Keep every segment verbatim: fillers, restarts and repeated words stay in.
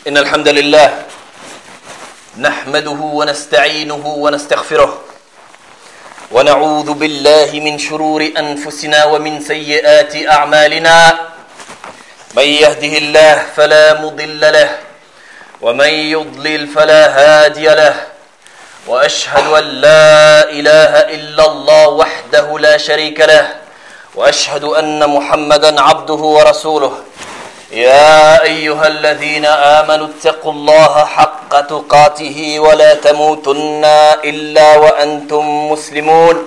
إن الحمد لله نحمده ونستعينه ونستغفره ونعوذ بالله من شرور أنفسنا ومن سيئات أعمالنا. من يهده الله فلا مضل له ومن يضلل فلا هادي له، وأشهد أن لا إله إلا الله وحده لا شريك له، وأشهد أن محمدا عبده ورسوله. يا أيها الذين آمنوا اتقوا الله حق تقاته ولا تموتن إلا وأنتم مسلمون.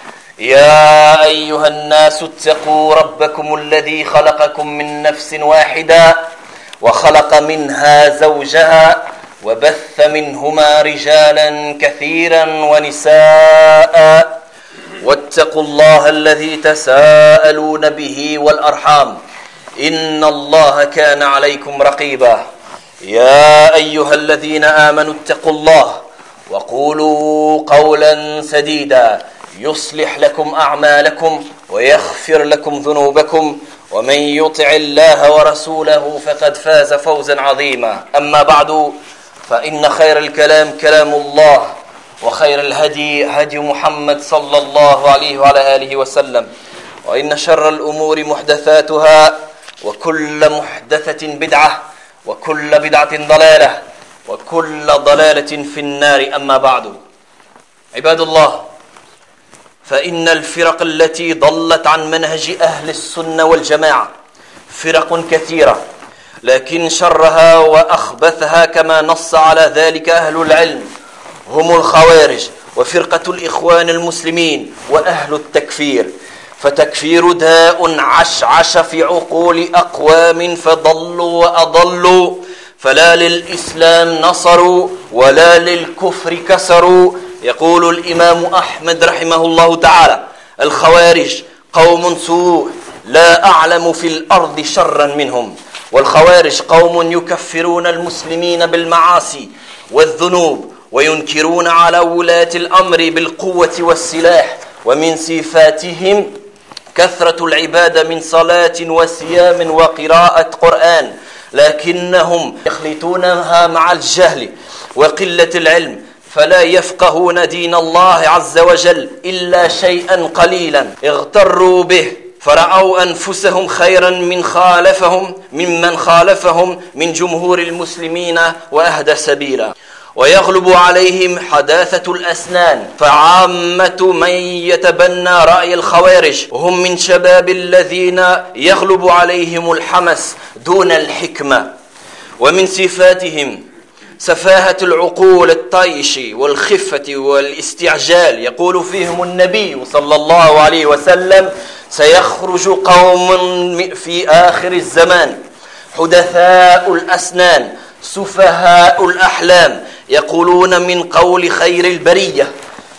يا أيها الناس اتقوا ربكم الذي خلقكم من نفس واحدة وخلق منها زوجها وبث منهما رجالا كثيرا ونساء، واتقوا الله الذي تساءلون به والأرحام إن الله كان عليكم رقيبا. يا أيها الذين آمنوا اتقوا الله وقولوا قولا سديدا يصلح لكم أعمالكم ويغفر لكم ذنوبكم، ومن يطع الله ورسوله فقد فاز فوزا عظيما. أما بعد، فإن خير الكلام كلام الله، وخير الهدي هدي محمد صلى الله عليه وعلى آله وسلم، وإن شر الأمور محدثاتها، وكل محدثة بدعة، وكل بدعة ضلالة، وكل ضلالة في النار. أما بعد، عباد الله، فإن الفرق التي ضلت عن منهج أهل السنة والجماعة فرق كثيرة، لكن شرها وأخبثها كما نص على ذلك أهل العلم هم الخوارج وفرقة الإخوان المسلمين وأهل التكفير. فتكفير داء عشعش في عقول أقوام فضلوا وأضلوا، فلا للإسلام نصروا ولا للكفر كسروا. يقول الإمام أحمد رحمه الله تعالى: الخوارج قوم سوء لا أعلم في الأرض شرا منهم. والخوارج قوم يكفرون المسلمين بالمعاصي والذنوب وينكرون على ولاة الأمر بالقوة والسلاح. ومن صفاتهم كثرة العبادة من صلاة وصيام وقراءة قرآن، لكنهم يخلطونها مع الجهل وقلة العلم، فلا يفقهون دين الله عز وجل إلا شيئا قليلا اغتروا به، فرأوا أنفسهم خيرا من خالفهم ممن خالفهم من جمهور المسلمين وأهدى سبيلا. ويغلب عليهم حداثة الأسنان، فعامة من يتبنى رأي الخوارج هم من شباب الذين يغلب عليهم الحمس دون الحكمة. ومن صفاتهم سفاهة العقول، الطيش والخفة والاستعجال. يقول فيهم النبي صلى الله عليه وسلم: سيخرج قوم في آخر الزمان حدثاء الأسنان سفهاء الأحلام، يقولون من قول خير البرية،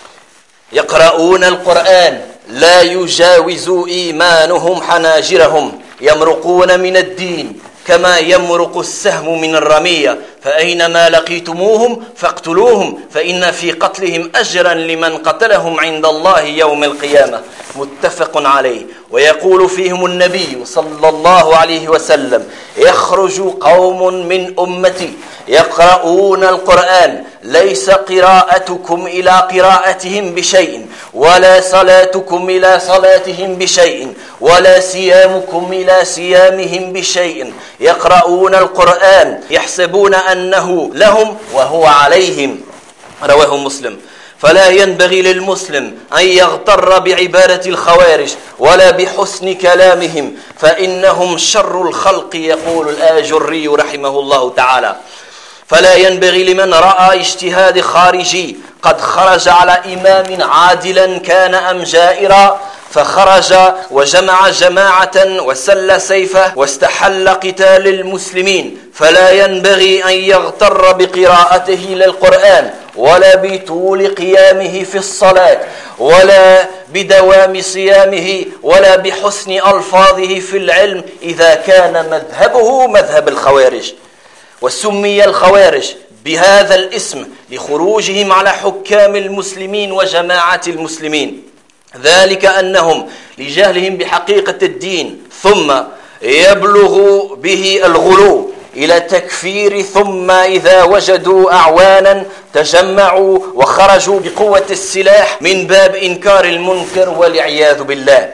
يقرؤون القرآن لا يجاوز إيمانهم حناجرهم، يمرقون من الدين كما يمرق السهم من الرمية، فأينما لقيتموهم فاقتلوهم فإن في قتلهم أجرا لمن قتلهم عند الله يوم القيامة. متفق عليه. ويقول فيهم النبي صلى الله عليه وسلم: يخرج قوم من أمتي يقرؤون القرآن ليس قراءتكم إلى قراءتهم بشيء، ولا صلاتكم إلى صلاتهم بشيء، ولا صيامكم إلى صيامهم بشيء، يقرؤون القرآن يحسبون أنه لهم وهو عليهم. رواه مسلم. فلا ينبغي للمسلم أن يغتر بعبادة الخوارج ولا بحسن كلامهم، فإنهم شر الخلق. يقول الآجري رحمه الله تعالى: فلا ينبغي لمن رأى اجتهاد خارجي قد خرج على إمام عادلا كان أم جائرا، فخرج وجمع جماعة وسل سيفه واستحل قتال المسلمين، فلا ينبغي أن يغتر بقراءته للقرآن ولا بطول قيامه في الصلاة ولا بدوام صيامه ولا بحسن ألفاظه في العلم إذا كان مذهبه مذهب الخوارج. وسمي الخوارج بهذا الاسم لخروجهم على حكام المسلمين وجماعة المسلمين، ذلك أنهم لجهلهم بحقيقة الدين ثم يبلغ به الغلو إلى تكفير، ثم إذا وجدوا أعوانا تجمعوا وخرجوا بقوة السلاح من باب إنكار المنكر والعياذ بالله.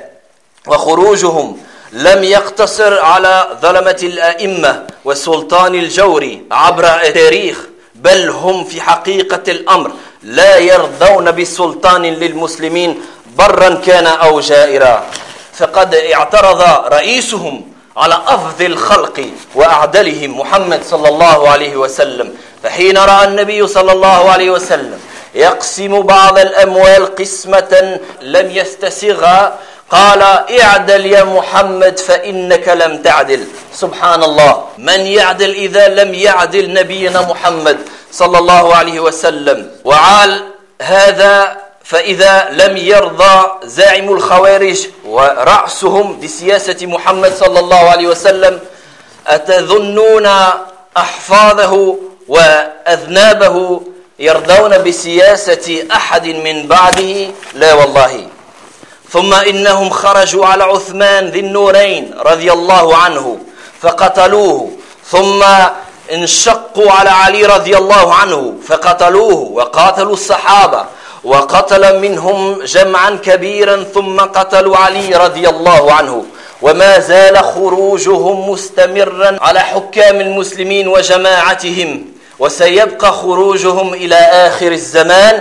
وخروجهم لم يقتصر على ظلمة الأئمة وسلطان الجور عبر التاريخ، بل هم في حقيقة الأمر لا يرضون بسلطان للمسلمين برا كان أو جائرا. فقد اعترض رئيسهم على أفضل الخلق وأعدلهم محمد صلى الله عليه وسلم، فحين رأى النبي صلى الله عليه وسلم يقسم بعض الأموال قسمة لم يستسغها قال: اعدل يا محمد فإنك لم تعدل. سبحان الله، من يعدل إذا لم يعدل نبينا محمد صلى الله عليه وسلم؟ وعال هذا فإذا لم يرضى زاعم الخوارج ورأسهم بسياسة محمد صلى الله عليه وسلم، أتظنون أحفاظه وأذنابه يرضون بسياسة أحد من بعده؟ لا والله. ثم إنهم خرجوا على عثمان ذي النورين رضي الله عنه فقتلوه، ثم انشقوا على علي رضي الله عنه فقتلوه، وقاتلوا الصحابة وقتل منهم جمعا كبيرا، ثم قتلوا علي رضي الله عنه. وما زال خروجهم مستمرا على حكام المسلمين وجماعتهم، وسيبقى خروجهم إلى آخر الزمان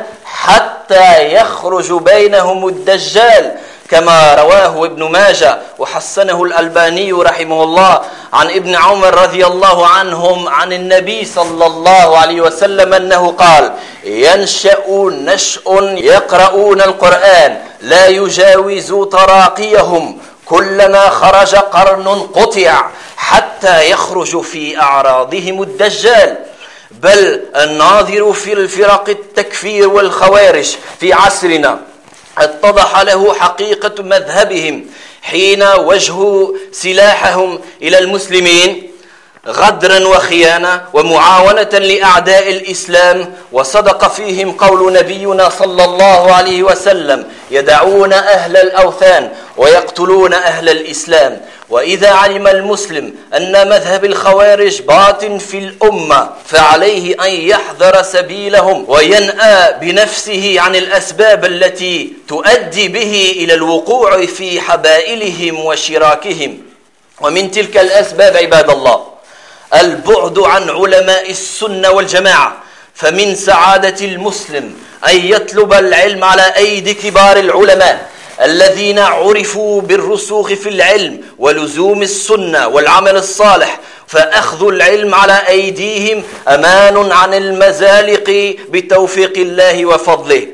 حتى يخرج بينهم الدجال، كما رواه ابن ماجه وحسنه الألباني رحمه الله عن ابن عمر رضي الله عنهم عن النبي صلى الله عليه وسلم أنه قال: ينشأ نشأ يقرؤون القرآن لا يجاوز تراقيهم، كلما خرج قرن قطع حتى يخرج في أعراضهم الدجال. بل الناظر في الفرق التكفير والخوارج في عصرنا اتضح له حقيقة مذهبهم حين وجهوا سلاحهم إلى المسلمين غدرا وخيانة ومعاونة لأعداء الإسلام. وصدق فيهم قول نبينا صلى الله عليه وسلم: يدعون أهل الأوثان ويقتلون أهل الإسلام. وإذا علم المسلم أن مذهب الخوارج باطن في الأمة فعليه أن يحذر سبيلهم وينأى بنفسه عن الأسباب التي تؤدي به إلى الوقوع في حبائلهم وشراكهم. ومن تلك الأسباب عباد الله البعد عن علماء السنة والجماعة، فمن سعادة المسلم أن يطلب العلم على أيدي كبار العلماء الذين عرفوا بالرسوخ في العلم ولزوم السنة والعمل الصالح، فأخذ العلم على أيديهم أمان عن المزالق بتوفيق الله وفضله،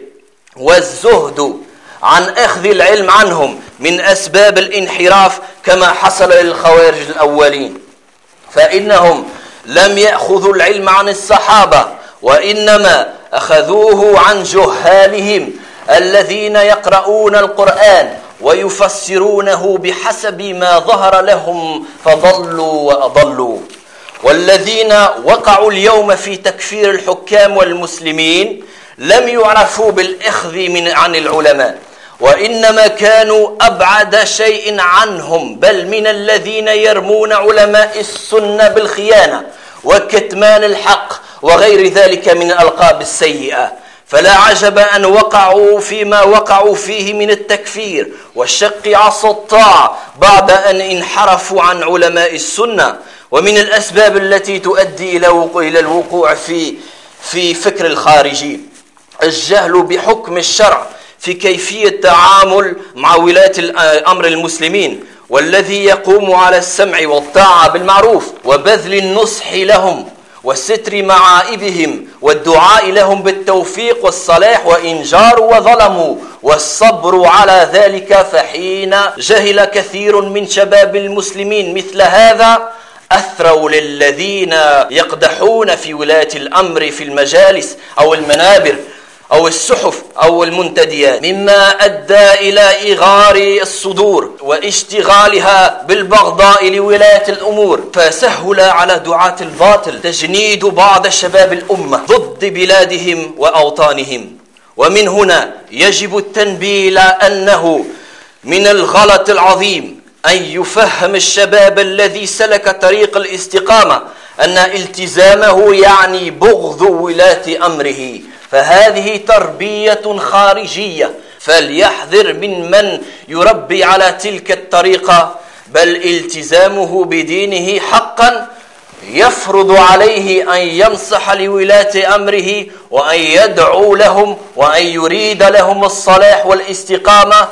والزهد عن أخذ العلم عنهم من أسباب الانحراف كما حصل للخوارج الأولين، فإنهم لم يأخذوا العلم عن الصحابة وإنما أخذوه عن جهالهم الذين يقرؤون القرآن ويفسرونه بحسب ما ظهر لهم فضلوا وأضلوا. والذين وقعوا اليوم في تكفير الحكام والمسلمين لم يعرفوا بالإخذ من عن العلماء، وإنما كانوا أبعد شيء عنهم، بل من الذين يرمون علماء السنة بالخيانة وكتمان الحق وغير ذلك من الألقاب السيئة. فلا عجب أن وقعوا فيما وقعوا فيه من التكفير والشق عصا الطاعة بعد أن انحرفوا عن علماء السنة. ومن الأسباب التي تؤدي إلى الوقوع في في فكر الخارجي الجهل بحكم الشرع في كيفية التعامل مع ولاة أمر المسلمين، والذي يقوم على السمع والطاعة بالمعروف وبذل النصح لهم والستر معائبهم والدعاء لهم بالتوفيق والصلاح، وإن جاروا وظلموا والصبر على ذلك. فحين جهل كثير من شباب المسلمين مثل هذا أثروا للذين يقدحون في ولاة الأمر في المجالس أو المنابر أو الصحف أو المنتديات، مما أدى إلى إغار الصدور واشتغالها بالبغضاء لولاة الأمور، فسهل على دعاة الباطل تجنيد بعض شباب الأمة ضد بلادهم وأوطانهم. ومن هنا يجب التنبيه إلى أنه من الغلط العظيم أن يفهم الشباب الذي سلك طريق الاستقامة أن التزامه يعني بغض ولاة أمره، فهذه تربية خارجية، فليحذر من من يربي على تلك الطريقة، بل التزامه بدينه حقا يفرض عليه أن ينصح لولاة أمره وأن يدعو لهم وأن يريد لهم الصلاح والاستقامة،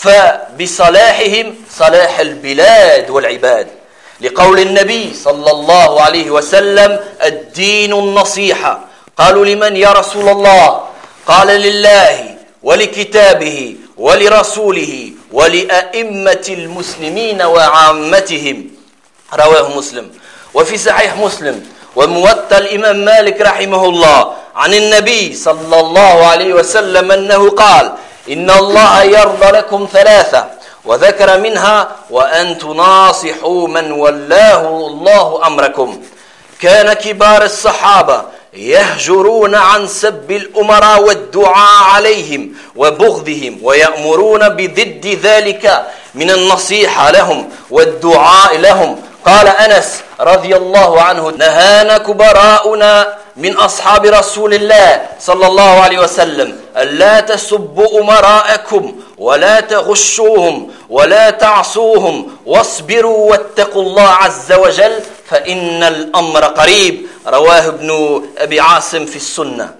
فبصلاحهم صلاح البلاد والعباد، لقول النبي صلى الله عليه وسلم: الدين النصيحة. قالوا: لمن يا رسول الله؟ قال: لله ولكتابه ولرسوله ولأئمة المسلمين وعامتهم. رواه مسلم. وفي صحيح مسلم وموطأ الإمام مالك رحمه الله عن النبي صلى الله عليه وسلم أنه قال: إن الله يرضى لكم ثلاثة، وذكر منها: وأن تناصحوا من ولاه الله أمركم. كان كبار الصحابة يهجرون عن سب الأمراء والدعاء عليهم وبغضهم، ويأمرون بضد ذلك من النصيحة لهم والدعاء لهم. قال أنس رضي الله عنه: نهانا كبراؤنا من أصحاب رسول الله صلى الله عليه وسلم ألا تسبوا أمراءكم ولا تغشوهم ولا تعصوهم، واصبروا واتقوا الله عز وجل فإن الأمر قريب. رواه ابن أبي عاصم في السنة.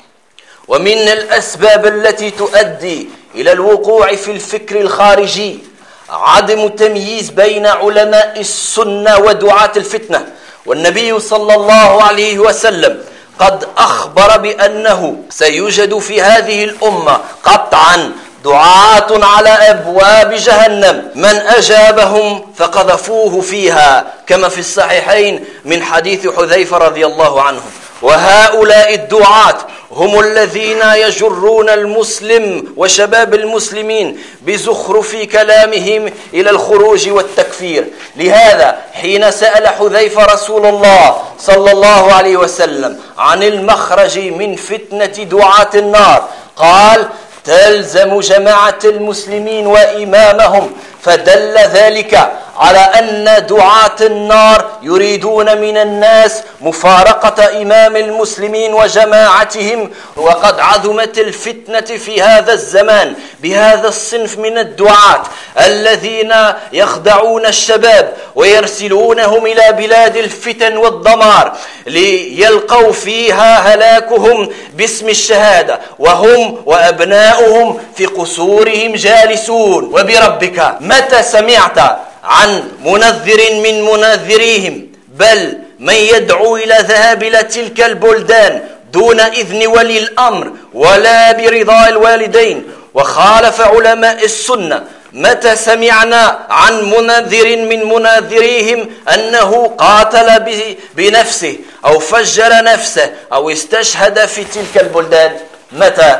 ومن الأسباب التي تؤدي إلى الوقوع في الفكر الخارجي عدم التمييز بين علماء السنة ودعاة الفتنة، والنبي صلى الله عليه وسلم قد أخبر بأنه سيوجد في هذه الأمة قطعا دعاة على أبواب جهنم، من أجابهم فقذفوه فيها، كما في الصحيحين من حديث حذيفة رضي الله عنه. وهؤلاء الدعاة هم الذين يجرون المسلم وشباب المسلمين بزخرف كلامهم إلى الخروج والتكفير. لهذا حين سأل حذيفة رسول الله صلى الله عليه وسلم عن المخرج من فتنة دعاة النار قال: تلزم جماعة المسلمين وإمامهم، فدل ذلك على أن دعاة النار يريدون من الناس مفارقة إمام المسلمين وجماعتهم. وقد عظمت الفتنة في هذا الزمان بهذا الصنف من الدعاة الذين يخدعون الشباب ويرسلونهم إلى بلاد الفتن والدمار ليلقوا فيها هلاكهم باسم الشهادة، وهم وأبناؤهم في قصورهم جالسون. وبربك متى سمعت عن منذر من منذريهم، بل من يدعو إلى ذهاب إلى تلك البلدان دون إذن ولي الأمر ولا برضا الوالدين وخالف علماء السنة؟ متى سمعنا عن منذر من منذريهم أنه قاتل بنفسه أو فجر نفسه أو استشهد في تلك البلدان؟ متى؟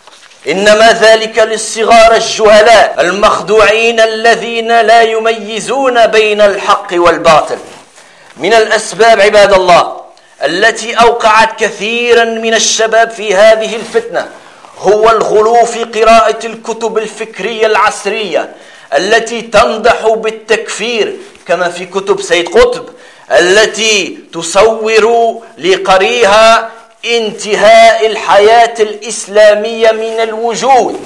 إنما ذلك للصغار الجهلاء المخدوعين الذين لا يميزون بين الحق والباطل. من الأسباب عباد الله التي أوقعت كثيرا من الشباب في هذه الفتنة هو الغلو في قراءة الكتب الفكرية العصرية التي تنضح بالتكفير، كما في كتب سيد قطب التي تصور لقريها انتهاء الحياة الإسلامية من الوجود،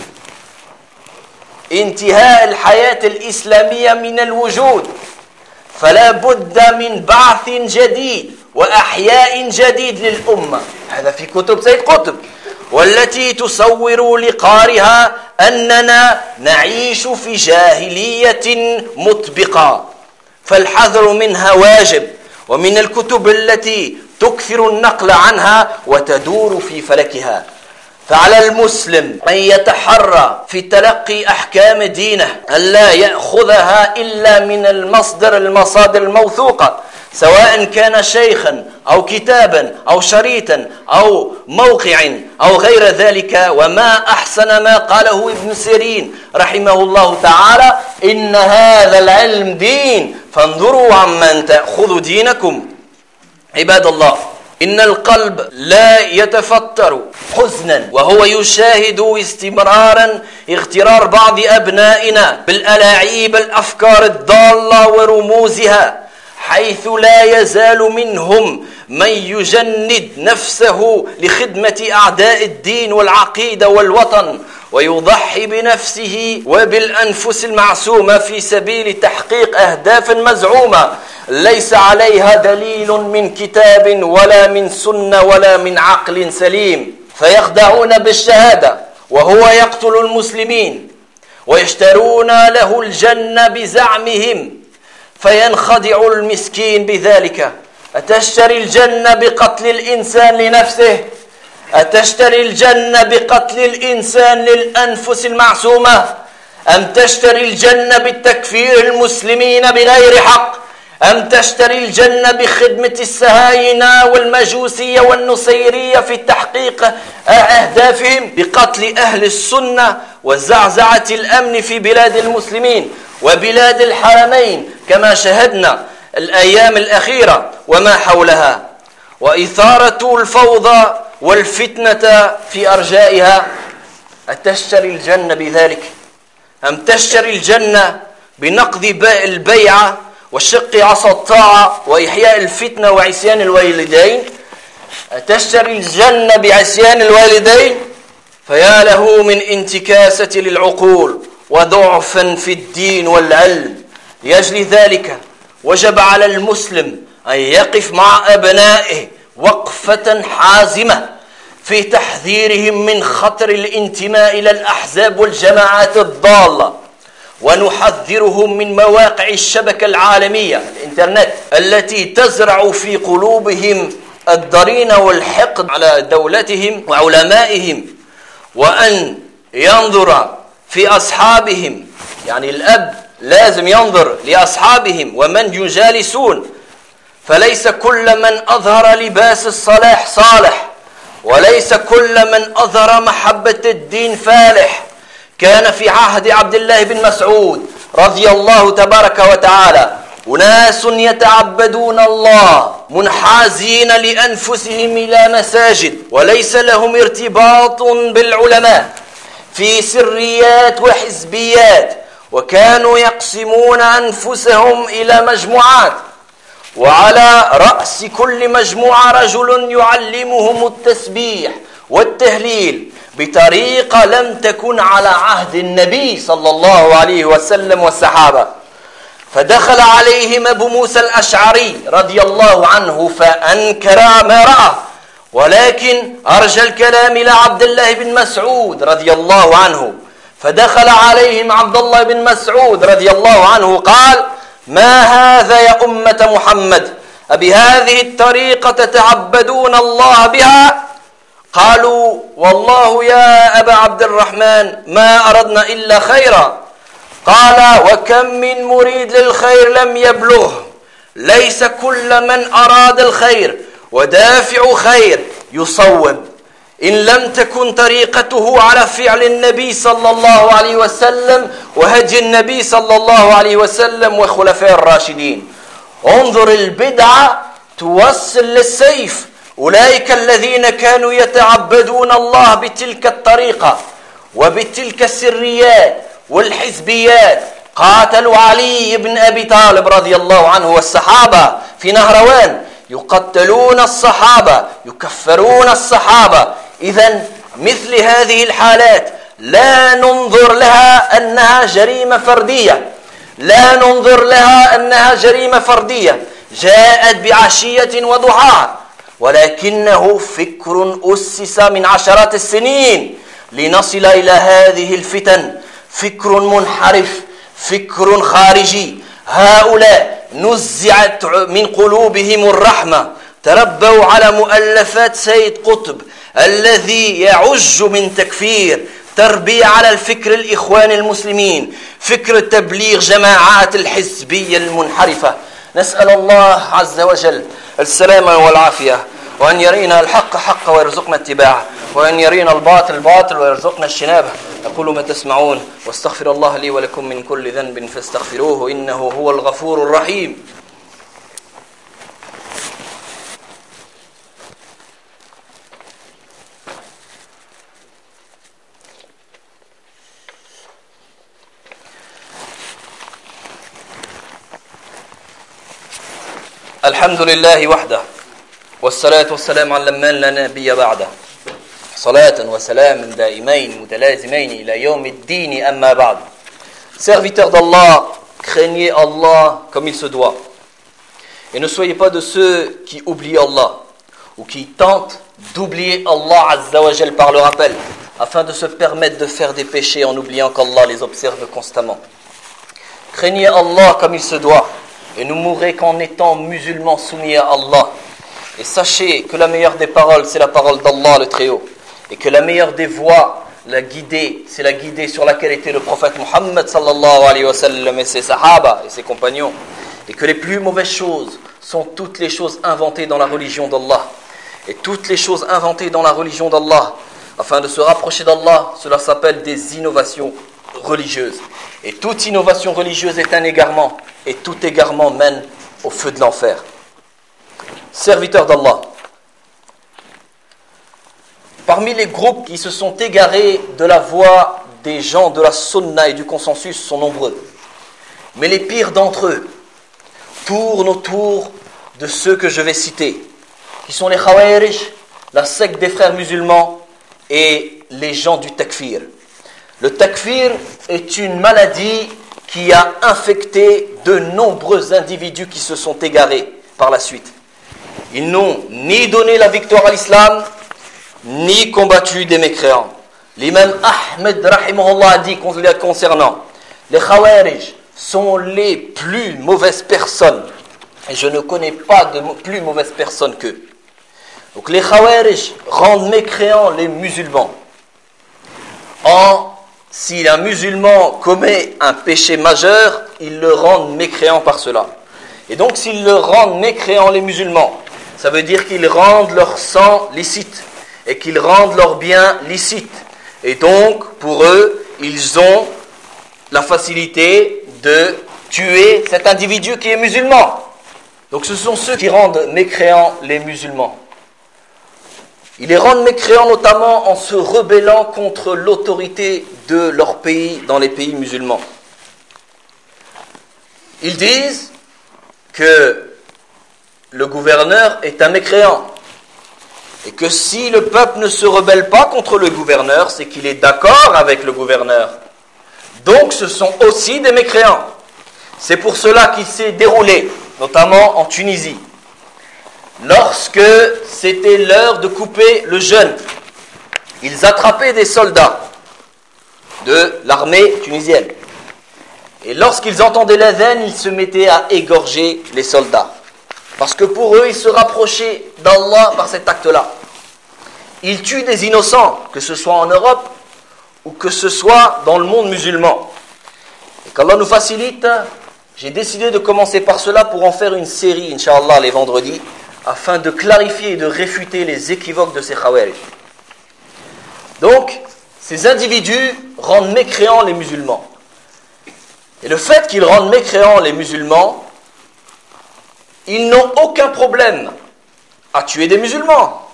انتهاء الحياة الإسلامية من الوجود، فلا بد من بعث جديد وأحياء جديد للأمة. هذا في كتب سيد قطب، والتي تصور لقارها أننا نعيش في جاهلية مطبقة، فالحذر منها واجب. ومن الكتب التي تكثر النقل عنها وتدور في فلكها، فعلى المسلم أن يتحرى في تلقي أحكام دينه ألا يأخذها إلا من المصدر المصادر الموثوقة، سواء كان شيخا أو كتابا أو شريطا أو موقع أو غير ذلك. وما أحسن ما قاله ابن سيرين رحمه الله تعالى: إن هذا العلم دين فانظروا عمن تأخذ دينكم. عباد الله، إن القلب لا يتفتر حزنا وهو يشاهد استمرارا اغترار بعض أبنائنا بالألاعيب الأفكار الضالة ورموزها، حيث لا يزال منهم من يجند نفسه لخدمة أعداء الدين والعقيدة والوطن، ويضحي بنفسه وبالأنفس المعصومة في سبيل تحقيق أهداف مزعومة ليس عليها دليل من كتاب ولا من سنة ولا من عقل سليم، فيخدعون بالشهادة وهو يقتل المسلمين ويشترون له الجنة بزعمهم، فينخدع المسكين بذلك. أتشتري الجنة بقتل الإنسان لنفسه؟ أتشتري الجنة بقتل الإنسان للأنفس المعصومة؟ أم تشتري الجنة بالتكفير المسلمين بغير حق؟ أم تشتري الجنة بخدمة السهاينة والمجوسية والنصيرية في تحقيق أهدافهم بقتل أهل السنة وزعزعة الأمن في بلاد المسلمين وبلاد الحرمين كما شهدنا الأيام الأخيرة وما حولها، وإثارة الفوضى والفتنة في أرجائها؟ أتشتري الجنة بذلك؟ أم تشتري الجنة بنقض البيعة وشق عصا الطاعة وإحياء الفتنة وعصيان الوالدين؟ أتشتري الجنة بعصيان الوالدين؟ فيا له من انتكاسة للعقول وضعفا في الدين والعلم. لأجل ذلك وجب على المسلم أن يقف مع أبنائه وقفة حازمة في تحذيرهم من خطر الانتماء إلى الأحزاب والجماعات الضالة، ونحذرهم من مواقع الشبكة العالمية الإنترنت التي تزرع في قلوبهم الضرين والحقد على دولتهم وعلمائهم، وأن ينظر في أصحابهم، يعني الأب لازم ينظر لأصحابهم ومن يجالسون، فليس كل من أظهر لباس الصلاح صالح، وليس كل من أظهر محبة الدين فالح. كان في عهد عبد الله بن مسعود رضي الله تبارك وتعالى أناس يتعبدون الله منحازين لأنفسهم إلى مساجد وليس لهم ارتباط بالعلماء في سريات وحزبيات، وكانوا يقسمون أنفسهم إلى مجموعات، وعلى رأس كل مجموعة رجل يعلمهم التسبيح والتهليل بطريقة لم تكن على عهد النبي صلى الله عليه وسلم والصحابة. فدخل عليهم أبو موسى الأشعري رضي الله عنه فأنكر ما رأى، ولكن أرجى الكلام إلى عبد الله بن مسعود رضي الله عنه. فدخل عليهم عبد الله بن مسعود رضي الله عنه قال: ما هذا يا أمة محمد؟ أبهذه الطريقة تتعبدون الله بها؟ قالوا: والله يا أبا عبد الرحمن ما أردنا إلا خيرا. قال: وكم من مريد للخير لم يبلغه. ليس كل من أراد الخير ودافع خير يصوب، إن لم تكن طريقته على فعل النبي صلى الله عليه وسلم وهدي النبي صلى الله عليه وسلم وخلفاء الراشدين. انظر البدعة توصل للسيف. أولئك الذين كانوا يتعبدون الله بتلك الطريقة وبتلك السريات والحزبيات قاتلوا علي بن أبي طالب رضي الله عنه والصحابة في نهروان، يقتلون الصحابة، يكفرون الصحابة. إذن مثل هذه الحالات لا ننظر لها أنها جريمة فردية، لا ننظر لها أنها جريمة فردية جاءت بعشية وضحاها، ولكنه فكر أسس من عشرات السنين لنصل إلى هذه الفتن. فكر منحرف، فكر خارجي. هؤلاء نزعت من قلوبهم الرحمة، تربوا على مؤلفات سيد قطب الذي يعج من تكفير، تربية على الفكر الإخوان المسلمين، فكر تبليغ جماعات الحزبية المنحرفة. نسأل الله عز وجل السلامة والعافية، وأن يرينا الحق حقا ويرزقنا اتباعه، وأن يرينا الباطل باطل ويرزقنا اجتنابه. أقول ما تسمعون واستغفر الله لي ولكم من كل ذنب فاستغفروه إنه هو الغفور الرحيم. الحمد لله وحده والصلاة والسلام على من لا نبي بعده صلاة وسلام دائمين متلازمين إلى يوم الدين أما بعد. Serviteurs d'Allah, craignez Allah comme il se doit. Et ne soyez pas de ceux qui oublient Allah ou qui tentent d'oublier Allah Azza wa Jal par le rappel afin de se permettre de faire des péchés en oubliant qu'Allah les observe constamment. Craignez Allah comme il se doit et ne mourrez qu'en étant musulmans soumis à Allah. Et sachez que la meilleure des paroles, c'est la parole d'Allah le Très-Haut. Et que la meilleure des voies, la guidée, c'est la guidée sur laquelle était le prophète Muhammad sallallahu alayhi wa sallam et ses sahaba et ses compagnons. Et que les plus mauvaises choses sont toutes les choses inventées dans la religion d'Allah. Et toutes les choses inventées dans la religion d'Allah, afin de se rapprocher d'Allah, cela s'appelle des innovations religieuses. Et toute innovation religieuse est un égarement. Et tout égarement mène au feu de l'enfer. Serviteurs d'Allah, parmi les groupes qui se sont égarés de la voie des gens de la sunna et du consensus sont nombreux. Mais les pires d'entre eux tournent autour de ceux que je vais citer, qui sont les Khawarij, la secte des frères musulmans et les gens du takfir. Le takfir est une maladie qui a infecté de nombreux individus qui se sont égarés par la suite. Ils n'ont ni donné la victoire à l'islam, ni combattu des mécréants. L'imam Ahmed rahimahullah a dit concernant les Khawarij sont les plus mauvaises personnes. Et je ne connais pas de plus mauvaises personnes qu'eux. Donc les Khawarij rendent mécréants les musulmans. En Si un musulman commet un péché majeur, ils le rendent mécréant par cela. Et donc, s'ils le rendent mécréant les musulmans, ça veut dire qu'ils rendent leur sang licite et qu'ils rendent leurs biens licites. Et donc, pour eux, ils ont la facilité de tuer cet individu qui est musulman. Donc, ce sont ceux qui rendent mécréants les musulmans. Ils les rendent mécréants notamment en se rebellant contre l'autorité de leur pays dans les pays musulmans. Ils disent que le gouverneur est un mécréant et que si le peuple ne se rebelle pas contre le gouverneur, c'est qu'il est d'accord avec le gouverneur. Donc ce sont aussi des mécréants. C'est pour cela qu'il s'est déroulé, notamment en Tunisie. Lorsque c'était l'heure de couper le jeûne, ils attrapaient des soldats de l'armée tunisienne. Et lorsqu'ils entendaient l'adhan, ils se mettaient à égorger les soldats. Parce que pour eux, ils se rapprochaient d'Allah par cet acte-là. Ils tuent des innocents, que ce soit en Europe ou que ce soit dans le monde musulman. Et qu'Allah nous facilite, j'ai décidé de commencer par cela pour en faire une série, Inch'Allah, les vendredis, afin de clarifier et de réfuter les équivoques de ces Khawarij. Donc, ces individus rendent mécréants les musulmans. Et le fait qu'ils rendent mécréants les musulmans, ils n'ont aucun problème à tuer des musulmans.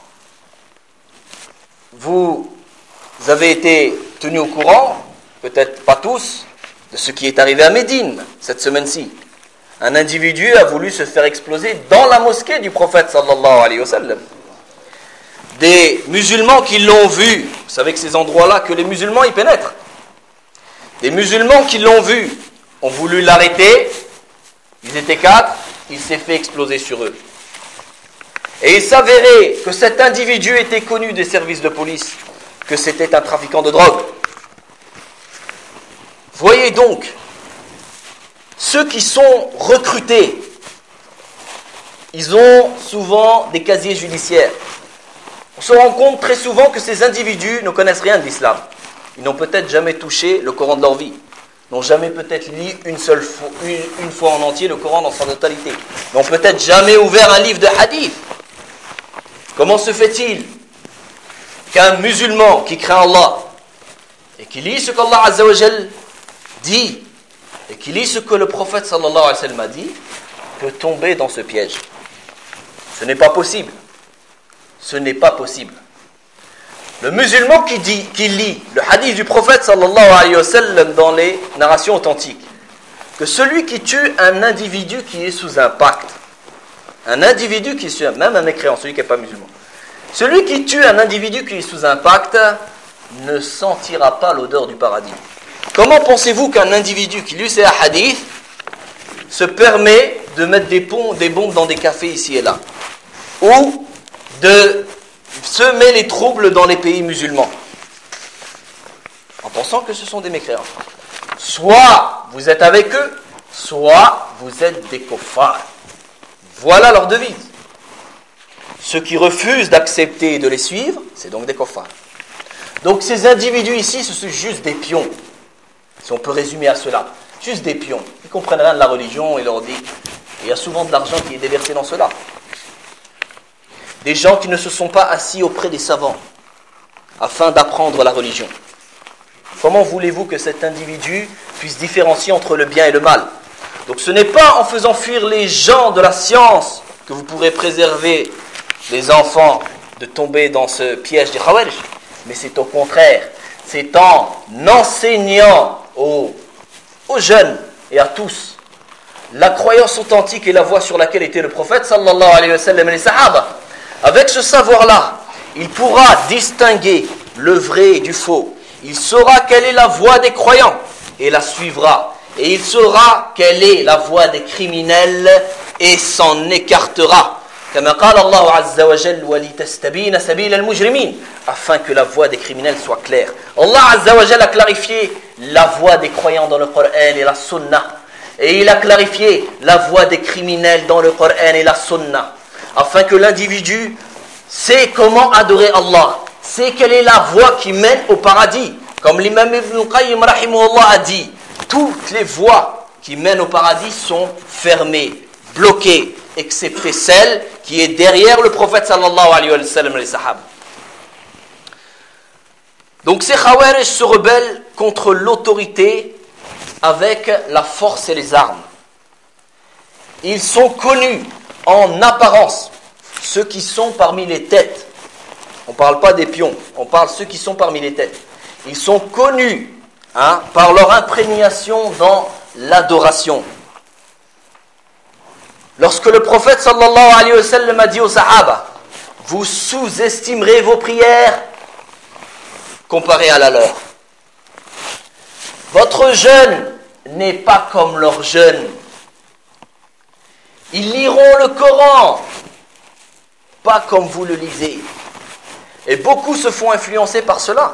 Vous avez été tenus au courant, peut-être pas tous, de ce qui est arrivé à Médine cette semaine-ci. Un individu a voulu se faire exploser dans la mosquée du prophète sallallahu alayhi wa sallam. Des musulmans qui l'ont vu, vous savez que ces endroits-là, que les musulmans y pénètrent. Des musulmans qui l'ont vu ont voulu l'arrêter, ils étaient quatre, il s'est fait exploser sur eux. Et il s'avérait que cet individu était connu des services de police, que c'était un trafiquant de drogue. Voyez donc, ceux qui sont recrutés, ils ont souvent des casiers judiciaires. On se rend compte très souvent que ces individus ne connaissent rien de l'islam. Ils n'ont peut-être jamais touché le Coran de leur vie. N'ont jamais peut-être lu une seule fois, une, une fois en entier le Coran dans sa totalité. N'ont peut-être jamais ouvert un livre de hadith. Comment se fait-il qu'un musulman qui craint Allah et qui lit ce qu'Allah Azza wa Jal dit et qui lit ce que le prophète sallallahu alayhi wa sallam a dit, peut tomber dans ce piège? Ce n'est pas possible. Ce n'est pas possible. Le musulman qui dit, qui lit le hadith du prophète sallallahu alayhi wa sallam dans les narrations authentiques, que celui qui tue un individu qui est sous un pacte, un individu qui tue, même un mécréant, celui qui n'est pas musulman, celui qui tue un individu qui est sous un pacte ne sentira pas l'odeur du paradis. Comment pensez-vous qu'un individu qui lit ces hadiths se permet de mettre des, ponts, des bombes dans des cafés ici et là, ou de semer les troubles dans les pays musulmans, en pensant que ce sont des mécréants? Soit vous êtes avec eux, soit vous êtes des kuffars. Voilà leur devise. Ceux qui refusent d'accepter et de les suivre, c'est donc des kuffars. Donc ces individus ici, ce sont juste des pions, si on peut résumer à cela. Juste des pions. Ils ne comprennent rien de la religion et leur dit. Et il y a souvent de l'argent qui est déversé dans cela. Des gens qui ne se sont pas assis auprès des savants afin d'apprendre la religion. Comment voulez-vous que cet individu puisse différencier entre le bien et le mal? Donc ce n'est pas en faisant fuir les gens de la science que vous pourrez préserver les enfants de tomber dans ce piège des Khawarij, mais c'est au contraire, c'est en enseignant aux, aux jeunes et à tous la croyance authentique et la voie sur laquelle était le prophète sallallahu alayhi wa sallam et les sahaba. Avec ce savoir-là, il pourra distinguer le vrai du faux. Il saura quelle est la voie des croyants et la suivra. Et il saura quelle est la voie des criminels et s'en écartera. Comme قال الله عز وجل ولتستبين سبيل المجرمين, afin que la voie des criminels soit claire. Allah Azza wa Jalla a clarifié la voie des croyants dans le Coran et la Sunna. Et il a clarifié la voie des criminels dans le Coran et la Sunna. Afin que l'individu sait comment adorer Allah, sait quelle est la voie qui mène au paradis. Comme l'imam Ibn Qayyim rahimahullah a dit, toutes les voies qui mènent au paradis sont fermées, bloquées, excepté celle qui est derrière le prophète sallallahu alayhi wa sallam et les sahaba. Donc ces Khawarij se rebellent contre l'autorité avec la force et les armes. Ils sont connus en apparence, ceux qui sont parmi les têtes. On ne parle pas des pions, on parle de ceux qui sont parmi les têtes. Ils sont connus hein, par leur imprégnation dans l'adoration. Lorsque le prophète sallallahu alayhi wa sallam a dit aux sahaba, vous sous-estimerez vos prières comparées à la leur. Votre jeûne n'est pas comme leur jeûne. Ils liront le Coran, pas comme vous le lisez. Et beaucoup se font influencer par cela.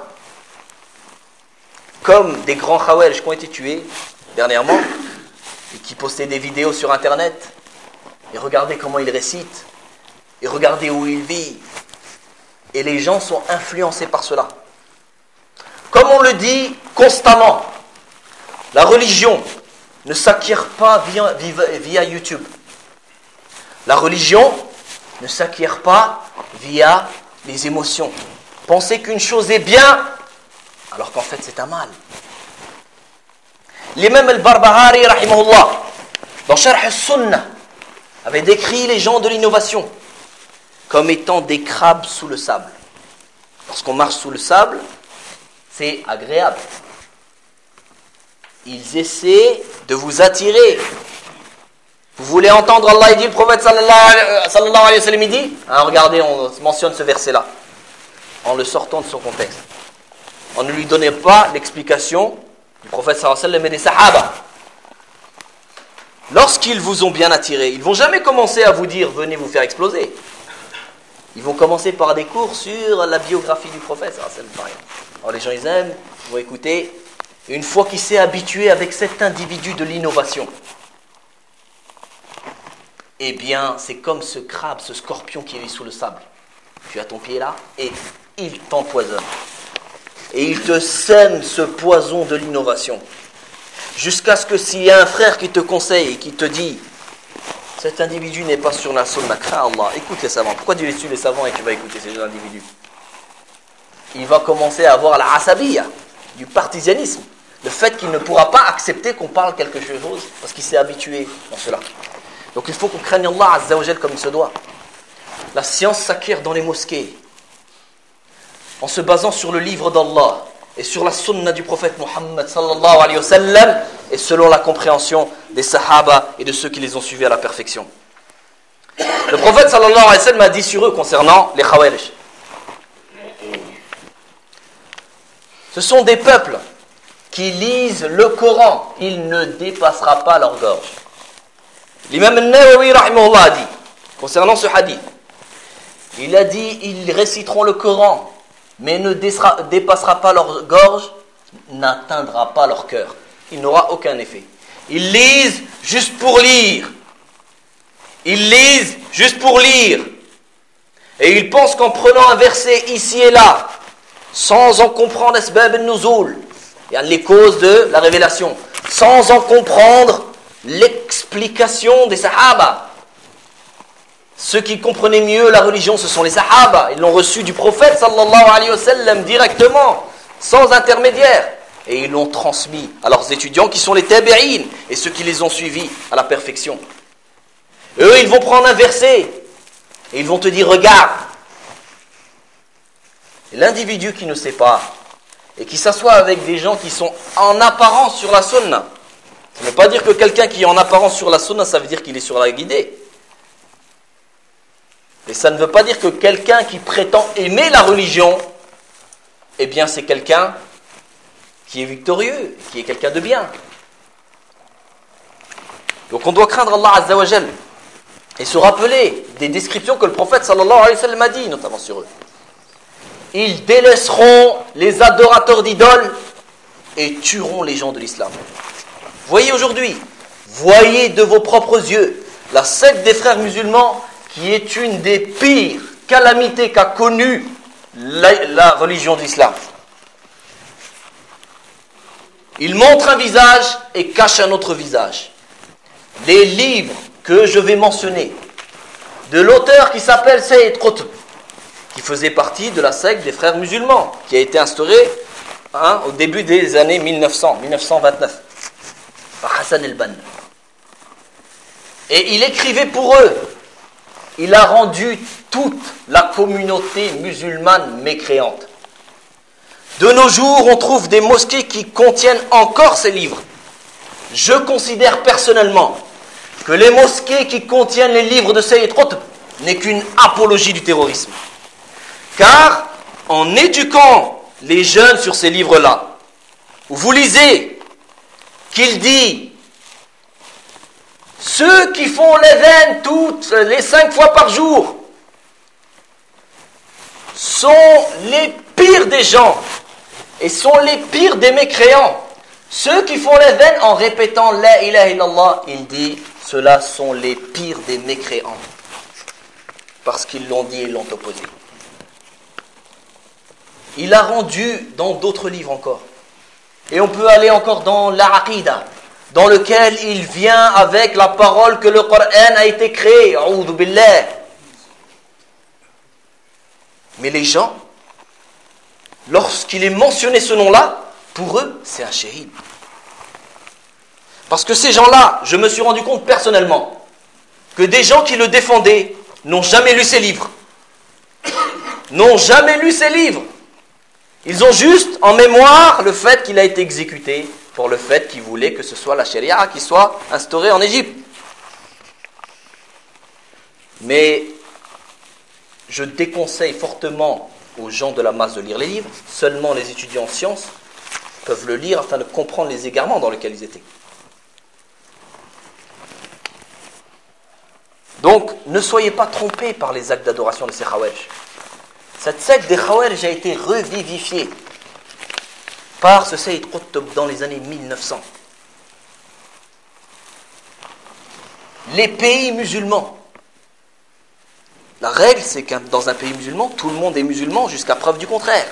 Comme des grands Khawarij qui ont été tués dernièrement, et qui postaient des vidéos sur Internet. Et regardez comment ils récitent, et regardez où ils vivent. Et les gens sont influencés par cela. Comme on le dit constamment, la religion ne s'acquiert pas via, via, via YouTube. La religion ne s'acquiert pas via les émotions. Pensez qu'une chose est bien, alors qu'en fait c'est un mal. L'imam al-Barbahari, rahimahullah, dans Sharh al-Sunnah, avait décrit les gens de l'innovation comme étant des crabes sous le sable. Lorsqu'on marche sous le sable, c'est agréable. Ils essaient de vous attirer. Vous voulez entendre Allah, il dit, le prophète sallallahu alayhi wa sallam, il dit, hein, regardez, on mentionne ce verset-là, en le sortant de son contexte. On ne lui donnait pas l'explication du prophète sallallahu alayhi wa sallam et des sahaba. Lorsqu'ils vous ont bien attiré, ils ne vont jamais commencer à vous dire, venez vous faire exploser. Ils vont commencer par des cours sur la biographie du prophète sallallahu alayhi wa sallam. Alors les gens, ils aiment, ils vont écouter. Et une fois qu'il s'est habitué avec cet individu de l'innovation, eh bien, c'est comme ce crabe, ce scorpion qui vit sous le sable. Tu as ton pied là et il t'empoisonne. Et il te sème ce poison de l'innovation. Jusqu'à ce que s'il y a un frère qui te conseille et qui te dit cet individu n'est pas sur la sunna, crains Allah, écoute les savants. Pourquoi tu les suis les savants et tu vas écouter ces individus? Il va commencer à avoir la asabiya, du partisanisme. Le fait qu'il ne pourra pas accepter qu'on parle quelque chose parce qu'il s'est habitué dans cela. Donc il faut qu'on craigne Allah Azza wa Jal comme il se doit. La science s'acquiert dans les mosquées en se basant sur le livre d'Allah et sur la sunna du prophète Muhammad sallallahu alayhi wa sallam et selon la compréhension des sahaba et de ceux qui les ont suivis à la perfection. Le prophète sallallahu alayhi wa sallam a dit sur eux concernant les Khawarij. Ce sont des peuples qui lisent le Coran, il ne dépassera pas leur gorge. L'imam al-Nawawi rahimahullah a dit, concernant ce hadith, il a dit, ils réciteront le Coran, mais ne dépassera pas leur gorge, n'atteindra pas leur cœur. Il n'aura aucun effet. Ils lisent juste pour lire. Ils lisent juste pour lire. Et ils pensent qu'en prenant un verset ici et là, sans en comprendre asbab al-nuzul, les causes de la révélation, sans en comprendre l'explication des sahaba. Ceux qui comprenaient mieux la religion, ce sont les sahaba. Ils l'ont reçu du prophète sallallahu alayhi wa sallam directement, sans intermédiaire. Et ils l'ont transmis à leurs étudiants qui sont les tabi'in et ceux qui les ont suivis à la perfection. Eux, ils vont prendre un verset et ils vont te dire, regarde. Et l'individu qui ne sait pas et qui s'assoit avec des gens qui sont en apparence sur la sunna, ça ne veut pas dire que quelqu'un qui est en apparence sur la sunna, ça veut dire qu'il est sur la guidée. Et ça ne veut pas dire que quelqu'un qui prétend aimer la religion, eh bien c'est quelqu'un qui est victorieux, qui est quelqu'un de bien. Donc on doit craindre Allah Azza wa Jal et se rappeler des descriptions que le prophète sallallahu alayhi wa sallam a dit, notamment sur eux. Ils délaisseront les adorateurs d'idoles et tueront les gens de l'islam. Voyez aujourd'hui, voyez de vos propres yeux la secte des frères musulmans qui est une des pires calamités qu'a connues la, la religion de l'islam. Ils montrent un visage et cachent un autre visage. Les livres que je vais mentionner, de l'auteur qui s'appelle Sayyid Qutb, qui faisait partie de la secte des frères musulmans, qui a été instaurée hein, au début des années mille neuf cents, mille neuf cent vingt-neuf, par Hassan el-Banna. Et il écrivait pour eux. Il a rendu toute la communauté musulmane mécréante. De nos jours, on trouve des mosquées qui contiennent encore ces livres. Je considère personnellement que les mosquées qui contiennent les livres de Sayyid Qutb n'est qu'une apologie du terrorisme. Car en éduquant les jeunes sur ces livres-là, vous lisez qu'il dit ceux qui font l'évêque toutes les cinq fois par jour sont les pires des gens et sont les pires des mécréants. Ceux qui font l'évêque en répétant la ilaha illallah, il dit ceux-là sont les pires des mécréants parce qu'ils l'ont dit et l'ont opposé. Il a rendu dans d'autres livres encore. Et on peut aller encore dans l'Aqida, dans lequel il vient avec la parole que le Coran a été créé. A'udhu billah. Mais les gens, lorsqu'il est mentionné ce nom-là, pour eux, c'est un shahid. Parce que ces gens-là, je me suis rendu compte personnellement, que des gens qui le défendaient n'ont jamais lu ses livres. N'ont jamais lu ses livres. Ils ont juste en mémoire le fait qu'il a été exécuté pour le fait qu'il voulait que ce soit la charia qui soit instaurée en Égypte. Mais je déconseille fortement aux gens de la masse de lire les livres. Seulement les étudiants en sciences peuvent le lire afin de comprendre les égarements dans lesquels ils étaient. Donc, ne soyez pas trompés par les actes d'adoration de ces Khawarij. Cette secte des Khawarij a été revivifiée par ce Sayyid Qutb dans les années mille neuf cents. Les pays musulmans. La règle, c'est que dans un pays musulman, tout le monde est musulman jusqu'à preuve du contraire.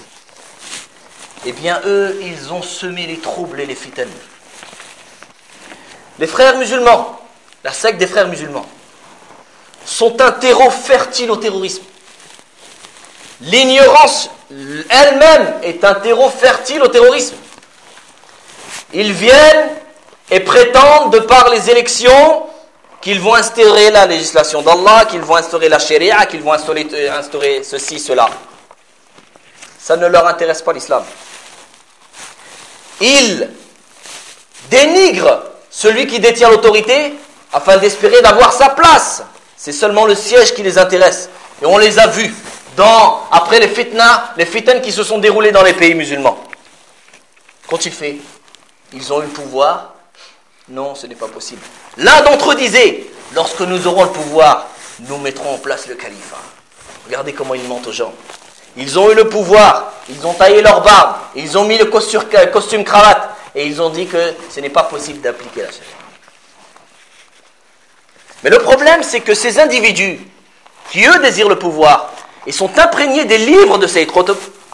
Eh bien, eux, ils ont semé les troubles et les fitanes. Les frères musulmans, la secte des frères musulmans, sont un terreau fertile au terrorisme. L'ignorance elle-même est un terreau fertile au terrorisme. Ils viennent et prétendent, de par les élections, qu'ils vont instaurer la législation d'Allah, qu'ils vont instaurer la sharia, qu'ils vont instaurer, instaurer ceci, cela. Ça ne leur intéresse pas l'islam. Ils dénigrent celui qui détient l'autorité afin d'espérer d'avoir sa place. C'est seulement le siège qui les intéresse. Et on les a vus dans, après les fitna, les fitnes qui se sont déroulées dans les pays musulmans. Qu'ont-ils fait? Ils ont eu le pouvoir? Non, ce n'est pas possible. L'un d'entre eux disait, lorsque nous aurons le pouvoir, nous mettrons en place le califat. Regardez comment ils mentent aux gens. Ils ont eu le pouvoir, ils ont taillé leur barbe, ils ont mis le costume, costume cravate, et ils ont dit que ce n'est pas possible d'appliquer la charia. Mais le problème, c'est que ces individus, qui eux désirent le pouvoir, et sont imprégnés des livres de Sayyid Qutb,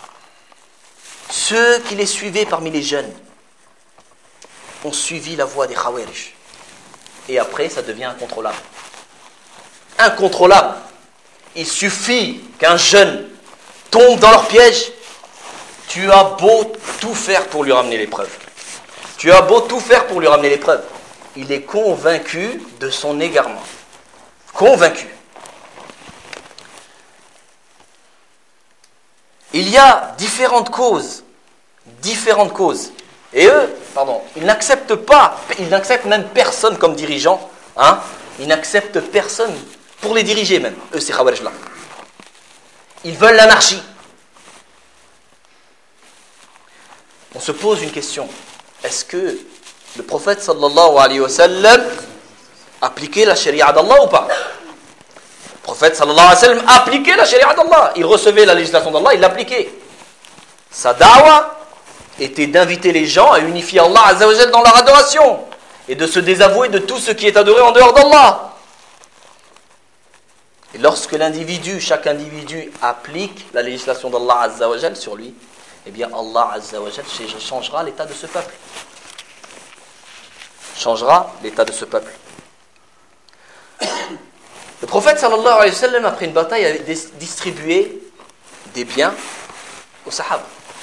ceux qui les suivaient parmi les jeunes, ont suivi la voie des Khawarij. Et après, ça devient incontrôlable. Incontrôlable. Il suffit qu'un jeune tombe dans leur piège, tu as beau tout faire pour lui ramener les preuves. Tu as beau tout faire pour lui ramener les preuves. Il est convaincu de son égarement. Convaincu. Il y a différentes causes. Différentes causes. Et eux, pardon, ils n'acceptent pas, ils n'acceptent même personne comme dirigeant. Hein, ils n'acceptent personne pour les diriger même. Eux, ces Khawarij-là. Ils veulent l'anarchie. On se pose une question. Est-ce que le prophète sallallahu alayhi wa sallam appliquait la sharia d'Allah ou pas? Le prophète sallallahu alayhi wa sallam appliquait la sharia d'Allah. Il recevait la législation d'Allah, il l'appliquait. Sa da'wa était d'inviter les gens à unifier Allah azza wa jalla dans leur adoration et de se désavouer de tout ce qui est adoré en dehors d'Allah. Et lorsque l'individu, chaque individu applique la législation d'Allah azza wa jalla sur lui, eh bien Allah azza wa jalla changera l'état de ce peuple. Changera l'état de ce peuple. Le prophète sallallahu alayhi wa sallam, après une bataille, a distribué des biens aux sahaba.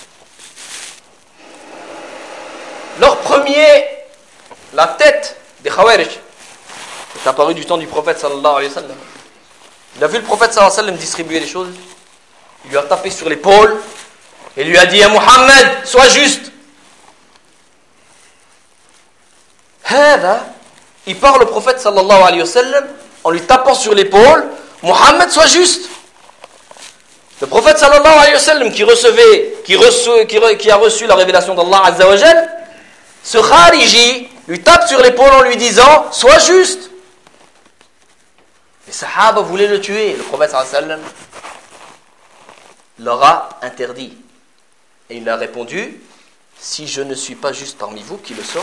Leur premier, la tête des Khawarij, est apparu du temps du prophète sallallahu alayhi wa sallam. Il a vu le prophète sallallahu alayhi wa sallam distribuer les choses. Il lui a tapé sur l'épaule et lui a dit: « Muhammad, sois juste !» Il parle au prophète sallallahu alayhi wa sallam en lui tapant sur l'épaule: « Muhammad, sois juste !» Le prophète sallallahu alayhi wa sallam qui recevait, qui, reçoit, qui, re, qui a reçu la révélation d'Allah azza wa jal, ce Khariji lui tape sur l'épaule en lui disant: « Sois juste !» Les Sahaba voulaient le tuer. Le prophète sallallahu alayhi wa sallam leur a interdit. Et il a répondu: « Si je ne suis pas juste parmi vous, qui le sera ?»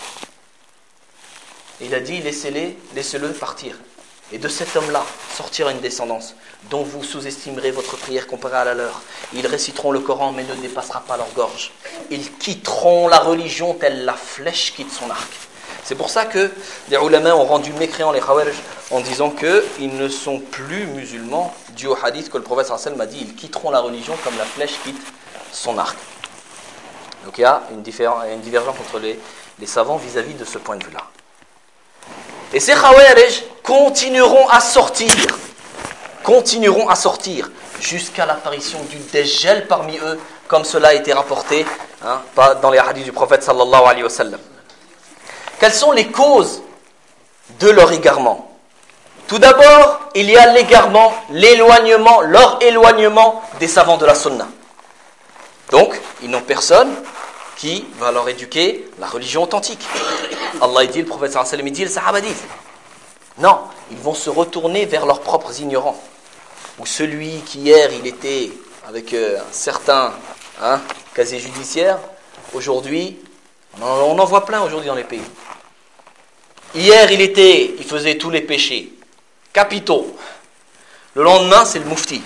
Et il a dit: « Laissez-les, laissez-le partir. Et de cet homme-là sortira une descendance dont vous sous-estimerez votre prière comparée à la leur. Ils réciteront le Coran mais ne dépassera pas leur gorge. Ils quitteront la religion telle la flèche quitte son arc. » C'est pour ça que les ulama ont rendu mécréants les Khawarij en disant qu'ils ne sont plus musulmans dû au hadith que le prophète sallallahu alayhi wa sallam a dit: ils quitteront la religion comme la flèche quitte son arc. Donc il y a une, différen- une divergence entre les, les savants vis-à-vis de ce point de vue-là. Et ces Khawarij continueront à sortir, continueront à sortir jusqu'à l'apparition du Dajjal parmi eux, comme cela a été rapporté hein, dans les hadiths du prophète sallallahu alayhi wa sallam. Quelles sont les causes de leur égarement? Tout d'abord, il y a l'égarement, l'éloignement, leur éloignement des savants de la sunna. Donc, ils n'ont personne qui va leur éduquer la religion authentique. Allah dit, le prophète sallallahu alayhi wa sallam dit, les sahaba disent. Non, ils vont se retourner vers leurs propres ignorants. Ou celui qui hier, il était avec euh, un certain hein, casier judiciaire, aujourd'hui, on en, on en voit plein aujourd'hui dans les pays. Hier, il était, il faisait tous les péchés capitaux. Le lendemain, c'est le moufti.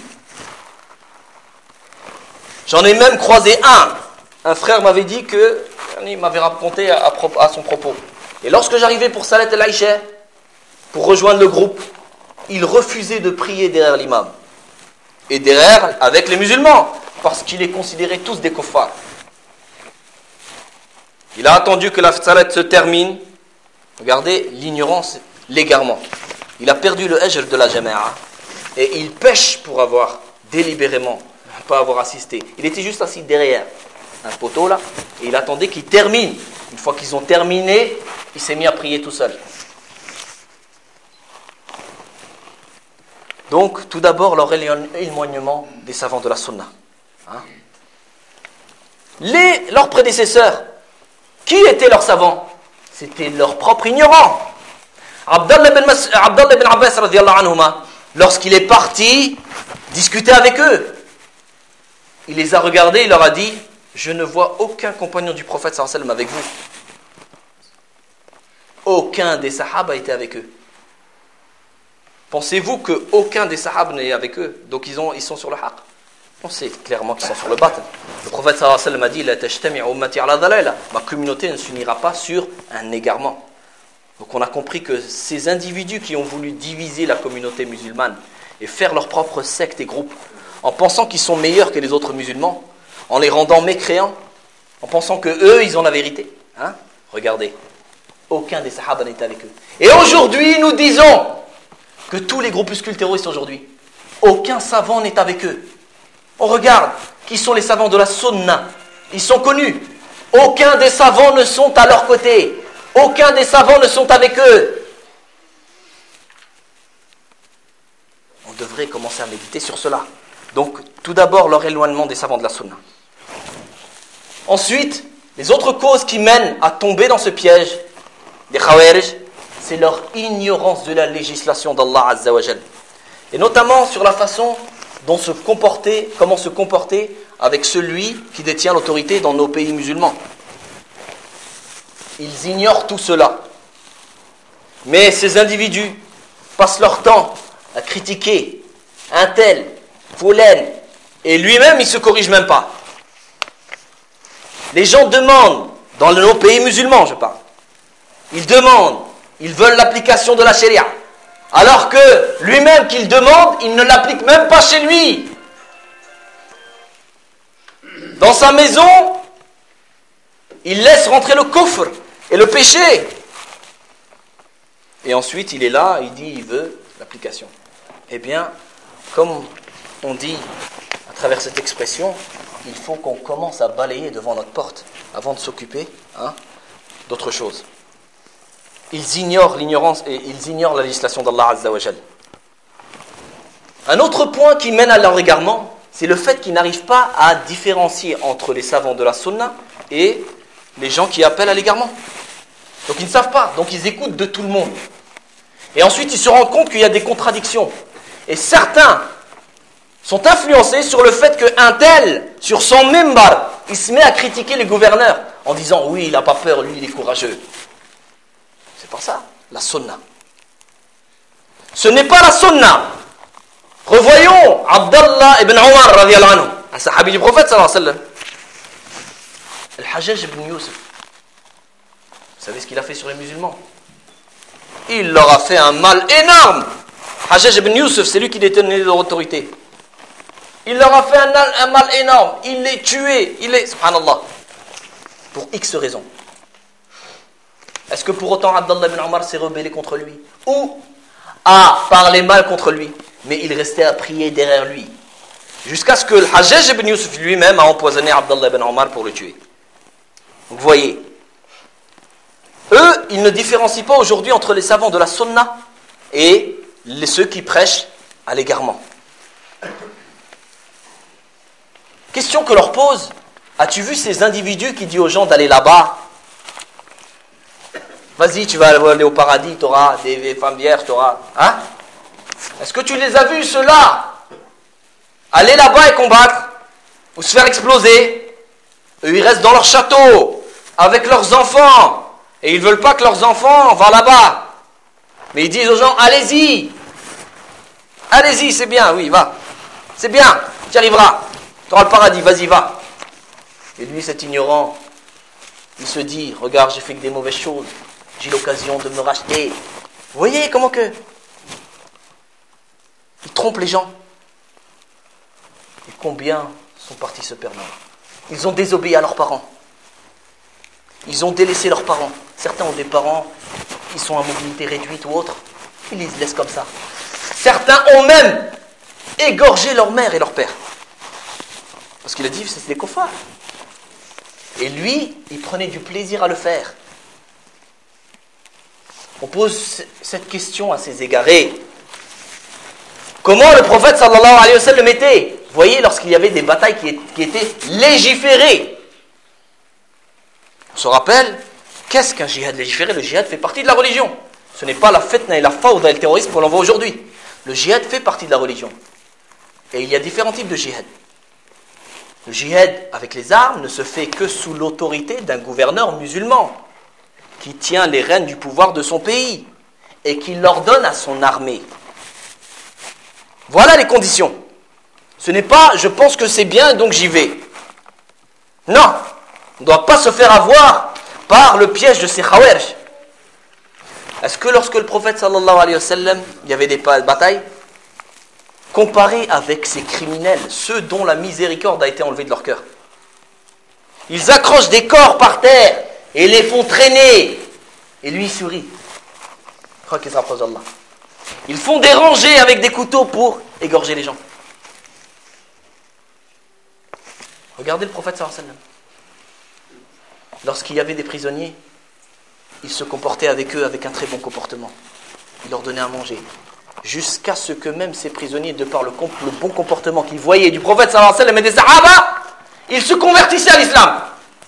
J'en ai même croisé un. Un frère m'avait dit que, il m'avait raconté à, à, à son propos. Et lorsque j'arrivais pour Salat al-Aïcha, pour rejoindre le groupe, il refusait de prier derrière l'imam. Et derrière, avec les musulmans, parce qu'il les considérait tous des kuffars. Il a attendu que la salat se termine. Regardez l'ignorance, l'égarement. Il a perdu le ajr de la jama'a. Et il pêche pour avoir délibérément, pas avoir assisté. Il était juste assis derrière un poteau là, et il attendait qu'ils terminent. Une fois qu'ils ont terminé, il s'est mis à prier tout seul. Donc, tout d'abord, leur éloignement des savants de la sunna. Hein? Les, leurs prédécesseurs, qui étaient leurs savants? C'était leurs propres ignorants. Abdallah ibn, Mas- Abdallah ibn Abbas, radiyallahu anhuma, lorsqu'il est parti discuter avec eux, il les a regardés, il leur a dit: je ne vois aucun compagnon du prophète sallallahu alayhi wa sallam avec vous. Aucun des sahaba était avec eux. Pensez-vous qu'aucun des sahaba n'est avec eux? Donc ils, ont, ils sont sur le haqq? On sait clairement qu'ils sont sur le batil. Le prophète sallallahu alayhi wa sallam a dit: la tajtami'u ummati ala dhalala. Ma communauté ne s'unira pas sur un égarement. Donc on a compris que ces individus qui ont voulu diviser la communauté musulmane et faire leur propre secte et groupe, en pensant qu'ils sont meilleurs que les autres musulmans, en les rendant mécréants, en pensant que eux ils ont la vérité. Hein? Regardez, aucun des sahaba n'est avec eux. Et aujourd'hui, nous disons que tous les groupuscules terroristes aujourd'hui, aucun savant n'est avec eux. On regarde, qui sont les savants de la sunna? Ils sont connus. Aucun des savants ne sont à leur côté. Aucun des savants ne sont avec eux. On devrait commencer à méditer sur cela. Donc, tout d'abord, leur éloignement des savants de la sunna. Ensuite, les autres causes qui mènent à tomber dans ce piège des khawarij, c'est leur ignorance de la législation d'Allah Azza wa Jal. Et notamment sur la façon dont se comporter, comment se comporter avec celui qui détient l'autorité dans nos pays musulmans. Ils ignorent tout cela. Mais ces individus passent leur temps à critiquer un tel, Foulen, et lui-même il ne se corrige même pas. Les gens demandent, dans nos pays musulmans je parle, ils demandent, ils veulent l'application de la sharia, alors que lui-même qu'il demande, il ne l'applique même pas chez lui. Dans sa maison, il laisse rentrer le kufr et le péché. Et ensuite, il est là, il dit, il veut l'application. Eh bien, comme on dit à travers cette expression, il faut qu'on commence à balayer devant notre porte avant de s'occuper hein, d'autre chose. Ils ignorent l'ignorance et ils ignorent la législation d'Allah Azza wa Jal. Un autre point qui mène à leur égarement, c'est le fait qu'ils n'arrivent pas à différencier entre les savants de la sunna et les gens qui appellent à l'égarement. Donc ils ne savent pas, donc ils écoutent de tout le monde. Et ensuite ils se rendent compte qu'il y a des contradictions. Et certains sont influencés sur le fait qu'un tel, sur son mimbar, il se met à critiquer les gouverneurs en disant oui, il n'a pas peur, lui il est courageux. C'est pas ça, la sunna. Ce n'est pas la sunna. Revoyons Abdallah ibn Omar radiallahu anhu, un sahabi du prophète sallallahu alayhi wa sallam. Al-Hajjaj ibn Yusuf. Vous savez ce qu'il a fait sur les musulmans? Il leur a fait un mal énorme. Hajjaj ibn Yusuf, c'est lui qui détenait leur autorité. Il leur a fait un, un mal énorme. Il les tué. Il les... Subhanallah. Pour X raisons. Est-ce que pour autant Abdallah ibn Omar s'est rebellé contre lui? Ou a parlé mal contre lui? Mais il restait à prier derrière lui. Jusqu'à ce que le Hajjaj ibn Yusuf lui-même a empoisonné Abdallah ibn Omar pour le tuer. Donc vous voyez, eux, ils ne différencient pas aujourd'hui entre les savants de la sunna et les, ceux qui prêchent à l'égarement. Question que leur pose, as-tu vu ces individus qui disent aux gens d'aller là-bas? Vas-y, tu vas aller au paradis, tu auras des femmes vierges, tu auras... Hein? Est-ce que tu les as vus, ceux-là, aller là-bas et combattre, ou se faire exploser? Eux, ils restent dans leur château, avec leurs enfants, et ils ne veulent pas que leurs enfants vont là-bas. Mais ils disent aux gens, allez-y, allez-y, c'est bien, oui, va, c'est bien, tu y arriveras, tu auras le paradis, vas-y, va. Et lui, cet ignorant, il se dit, regarde, j'ai fait que des mauvaises choses, j'ai l'occasion de me racheter. Vous voyez comment que... Ils trompent les gens. Et combien sont partis se perdre? Ils ont désobéi à leurs parents. Ils ont délaissé leurs parents. Certains ont des parents, ils sont à mobilité réduite ou autre. Ils les laissent comme ça. Certains ont même égorgé leur mère et leur père. Parce qu'il a dit, c'est des koufars. Et lui, il prenait du plaisir à le faire. On pose cette question à ces égarés. Comment le prophète sallallahu alayhi wa sallam était? Vous voyez, lorsqu'il y avait des batailles qui, qui étaient légiférées. On se rappelle, qu'est-ce qu'un djihad légiféré? Le djihad fait partie de la religion. Ce n'est pas la fitna et la fawda et le terrorisme qu'on l'envoie aujourd'hui. Le djihad fait partie de la religion. Et il y a différents types de djihad. Le djihad avec les armes ne se fait que sous l'autorité d'un gouverneur musulman qui tient les rênes du pouvoir de son pays et qui l'ordonne à son armée. Voilà les conditions. Ce n'est pas « je pense que c'est bien donc j'y vais ». Non, on ne doit pas se faire avoir par le piège de ces khawarij. Est-ce que lorsque le prophète sallallahu alayhi wa sallam, il y avait des batailles, comparé avec ces criminels, ceux dont la miséricorde a été enlevée de leur cœur, ils accrochent des corps par terre et les font traîner, et lui il sourit. Je crois qu'il se rapproche d'Allah. Ils font des rangées avec des couteaux pour égorger les gens. Regardez le prophète sallallahu alayhi wa sallam. Lorsqu'il y avait des prisonniers, il se comportait avec eux avec un très bon comportement. Il leur donnait à manger. Jusqu'à ce que même ces prisonniers, de par le, comp- le bon comportement qu'ils voyaient du prophète sallallahu alayhi wa sallam et des sahaba, ils se convertissaient à l'islam.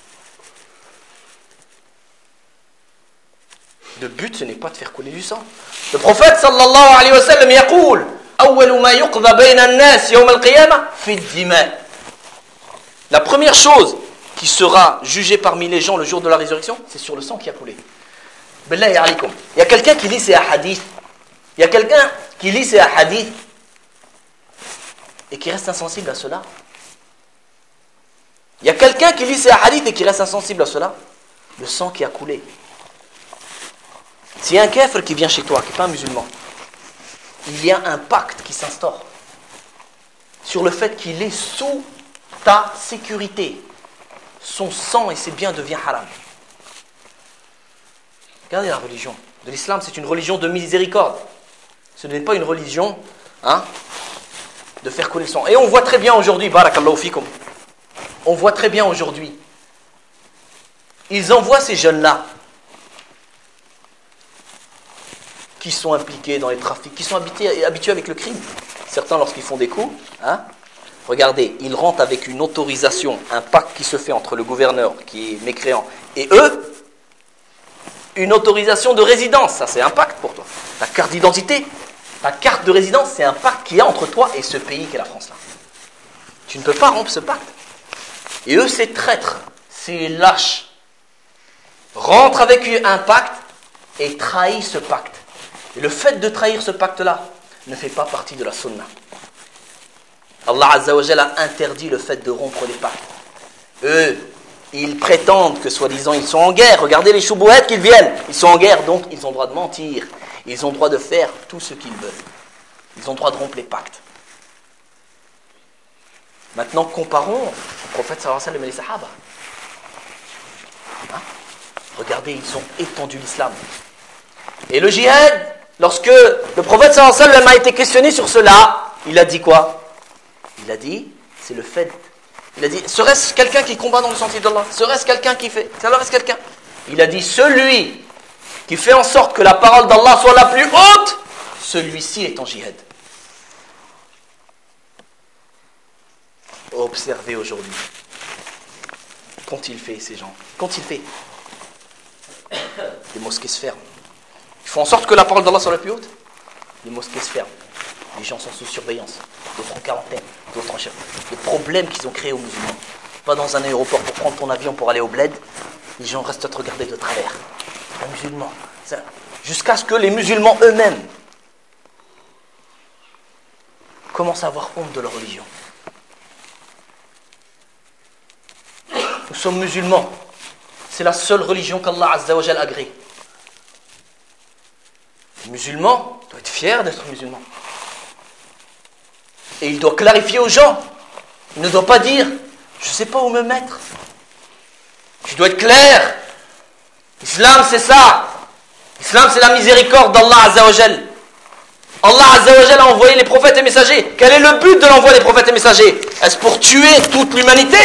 Le but, ce n'est pas de faire couler du sang. Le prophète sallallahu alayhi wa sallam yaqul awwalu ma yuqda bayna an-nas yawm al-qiyamah fi ad-dima. La première chose qui sera jugée parmi les gens le jour de la résurrection, c'est sur le sang qui a coulé. Billahi alaykum. Il y a quelqu'un qui lit ces hadiths. Il y a quelqu'un qui lit ces hadiths et qui reste insensible à cela. Il y a quelqu'un qui lit ces hadiths et qui reste insensible à cela. Le sang qui a coulé. S'il y a un kafir qui vient chez toi, qui n'est pas un musulman, il y a un pacte qui s'instaure sur le fait qu'il est sous ta sécurité. Son sang et ses biens deviennent haram. Regardez la religion de l'islam, c'est une religion de miséricorde. Ce n'est pas une religion hein, de faire couler le sang. Et on voit très bien aujourd'hui, barakallahu fikum, on voit très bien aujourd'hui, ils envoient ces jeunes-là qui sont impliqués dans les trafics, qui sont habitués, habitués avec le crime. Certains, lorsqu'ils font des coups, hein, regardez, ils rentrent avec une autorisation, un pacte qui se fait entre le gouverneur qui est mécréant et eux, une autorisation de résidence. Ça, c'est un pacte pour toi. Ta carte d'identité, ta carte de résidence, c'est un pacte qu'il y a entre toi et ce pays qu'est la France là. Tu ne peux pas rompre ce pacte. Et eux, ces traîtres, ces lâches, rentrent avec un pacte et trahissent ce pacte. Et le fait de trahir ce pacte-là ne fait pas partie de la sunna. Allah Azza wa Jalla a interdit le fait de rompre les pactes. Eux, ils prétendent que soi-disant ils sont en guerre. Regardez les choubouettes qu'ils viennent. Ils sont en guerre, donc ils ont le droit de mentir. Ils ont le droit de faire tout ce qu'ils veulent. Ils ont le droit de rompre les pactes. Maintenant, comparons le prophète sallallahu alayhi wa sallam et les sahaba. Hein? Regardez, ils ont étendu l'islam. Et le djihad, lorsque le prophète sallallahu alayhi wa sallam a été questionné sur cela, il a dit quoi? Il a dit, c'est le fait. Il a dit, serait-ce quelqu'un qui combat dans le sentier d'Allah? Serait-ce quelqu'un qui fait? Serait-ce quelqu'un? Il a dit, celui qui fait en sorte que la parole d'Allah soit la plus haute, celui-ci est en djihad. Observez aujourd'hui. Qu'ont-ils fait ces gens? Qu'ont-ils fait? Les mosquées se ferment. Ils font en sorte que la parole d'Allah soit la plus haute. Les mosquées se ferment. Les gens sont sous surveillance. D'autres en quarantaine, d'autres en chef. Les problèmes qu'ils ont créés aux musulmans. Va dans un aéroport pour prendre ton avion pour aller au bled, les gens restent à te regarder de travers. Les musulmans. Ça, jusqu'à ce que les musulmans eux-mêmes commencent à avoir honte de leur religion. Nous sommes musulmans. C'est la seule religion qu'Allah Azza wa Jal agrée. Les musulmans doivent être fiers d'être musulmans. Et il doit clarifier aux gens. Il ne doit pas dire, je ne sais pas où me mettre. Tu dois être clair. L'islam, c'est ça. L'islam, c'est la miséricorde d'Allah Azza wa Jal. Allah Azza wa Jal a envoyé les prophètes et messagers. Quel est le but de l'envoi des prophètes et messagers? Est-ce pour tuer toute l'humanité?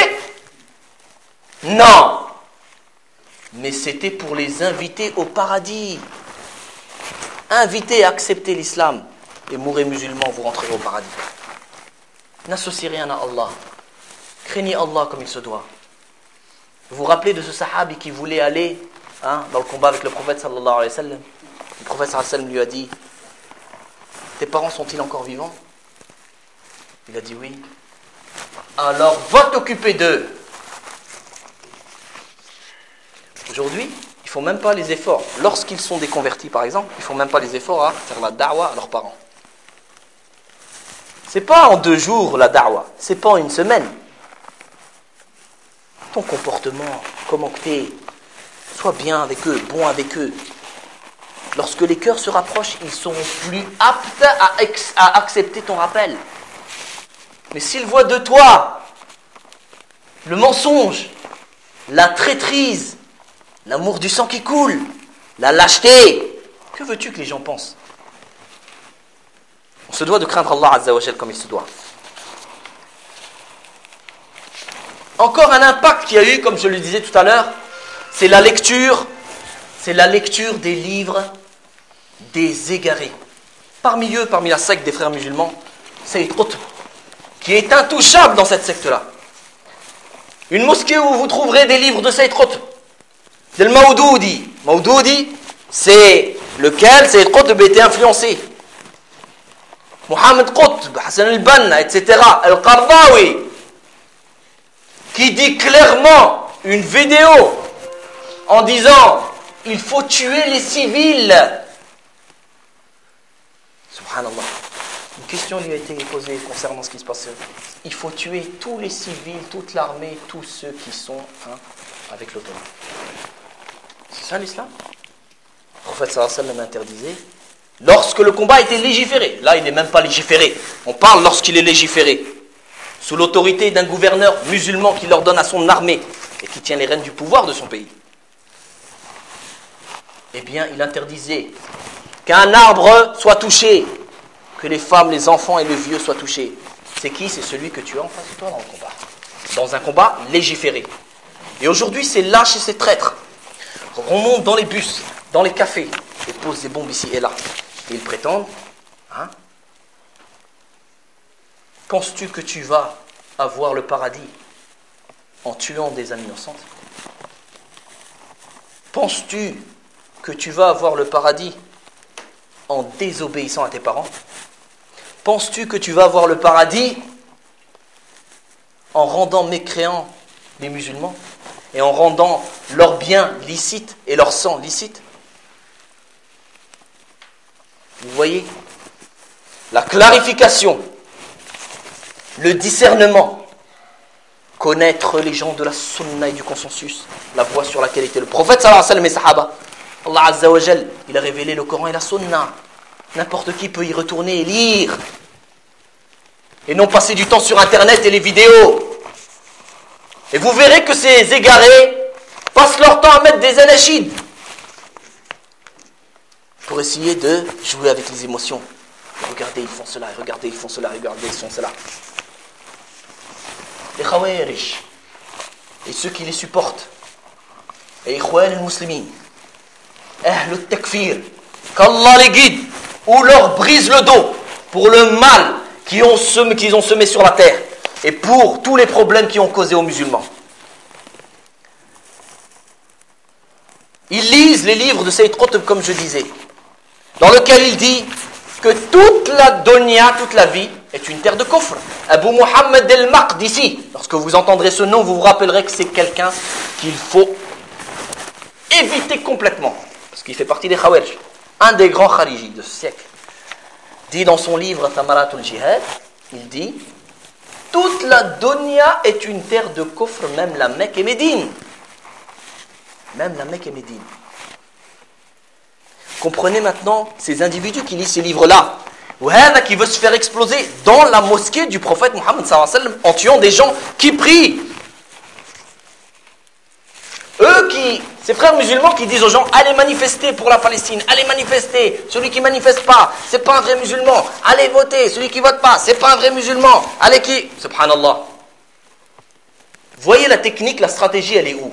Non. Mais c'était pour les inviter au paradis. Inviter à accepter l'islam. et mourrez musulmans, vous rentrerez au paradis. N'associez rien à Allah. Craignez Allah comme il se doit. Vous vous rappelez de ce sahabi qui voulait aller hein, dans le combat avec le prophète sallallahu alayhi wa sallam. Le prophète sallallahu alayhi wa sallam lui a dit « Tes parents sont-ils encore vivants ?» Il a dit « Oui. » Alors va t'occuper d'eux. Aujourd'hui, ils ne font même pas les efforts. Lorsqu'ils sont déconvertis par exemple, ils ne font même pas les efforts à faire la da'wa à leurs parents. C'est pas en deux jours la da'wa, c'est pas en une semaine. Ton comportement, comment tu es, sois bien avec eux, bon avec eux. Lorsque les cœurs se rapprochent, ils seront plus aptes à, ex- à accepter ton rappel. Mais s'ils voient de toi le mensonge, la traîtrise, l'amour du sang qui coule, la lâcheté, que veux-tu que les gens pensent ? On se doit de craindre Allah Azza wa Jal comme il se doit. Encore un impact qu'il y a eu, comme je le disais tout à l'heure, c'est la lecture, c'est la lecture des livres des égarés. Parmi eux, parmi la secte des frères musulmans, Sayyid Qutb, qui est intouchable dans cette secte-là. Une mosquée où vous trouverez des livres de Sayyid Qutb. C'est le Mawdoudi. Mawdoudi, c'est lequel Sayyid Qutb était influencé. Mohamed Qutb, Hassan al-Banna, et cetera. Al-Qardawi, qui dit clairement une vidéo en disant il faut tuer les civils. Subhanallah. Une question lui a été posée concernant ce qui se passe. Il faut tuer tous les civils, toute l'armée, tous ceux qui sont hein, avec l'autorité. C'est ça l'islam ? Le prophète sallallahu alayhi wa sallam interdisait lorsque le combat était légiféré. Là, il n'est même pas légiféré. On parle lorsqu'il est légiféré. Sous l'autorité d'un gouverneur musulman qui l'ordonne à son armée et qui tient les rênes du pouvoir de son pays. Eh bien, il interdisait qu'un arbre soit touché, que les femmes, les enfants et les vieux soient touchés. C'est qui ? C'est celui que tu as en face de toi dans le combat. Dans un combat légiféré. Et aujourd'hui, ces lâches et ces traîtres remontent dans les bus, dans les cafés, et posent des bombes ici et là. Et ils prétendent, hein, penses-tu que tu vas avoir le paradis en tuant des âmes innocentes ? Penses-tu que tu vas avoir le paradis en désobéissant à tes parents ? Penses-tu que tu vas avoir le paradis en rendant mécréants les musulmans et en rendant leurs biens licites et leur sang licite ? Vous voyez ? La clarification, le discernement, connaître les gens de la sunna et du consensus, la voie sur laquelle était le prophète sallallahu alayhi wa sallam et sahaba. Allah Azza wa Jal, il a révélé le Coran et la sunna. N'importe qui peut y retourner et lire. Et non passer du temps sur internet et les vidéos. Et vous verrez que ces égarés passent leur temps à mettre des anachides pour essayer de jouer avec les émotions. Regardez, ils font cela, regardez, ils font cela, regardez, ils font cela. Les Khawarij et ceux qui les supportent, et Ikhwan al-Muslimin, Ahl al-Takfir, qu'Allah les guide ou leur brise le dos pour le mal qu'ils ont semé, qu'ils ont semé sur la terre et pour tous les problèmes qu'ils ont causés aux musulmans. Ils lisent les livres de Sayyid Qutb, comme je disais, dans lequel il dit que toute la dunya, toute la vie, est une terre de kufr. Abu Muhammad al-Maqdisi, lorsque vous entendrez ce nom, vous vous rappellerez que c'est quelqu'un qu'il faut éviter complètement, parce qu'il fait partie des Khawarij. Un des grands kharijis de ce siècle dit dans son livre Thamaratul Jihad, il dit toute la dunya est une terre de kufr, même la Mecque et Médine. Même la Mecque et Médine. Comprenez maintenant ces individus qui lisent ces livres-là, ou qui veut se faire exploser dans la mosquée du prophète Mohammed sallallahu alayhi wa sallam en tuant des gens qui prient. Eux qui, ces frères musulmans qui disent aux gens allez manifester pour la Palestine, allez manifester. Celui qui manifeste pas, c'est pas un vrai musulman. Allez voter. Celui qui vote pas, c'est pas un vrai musulman. Allez qui, subhanallah. Voyez la technique, la stratégie, elle est où?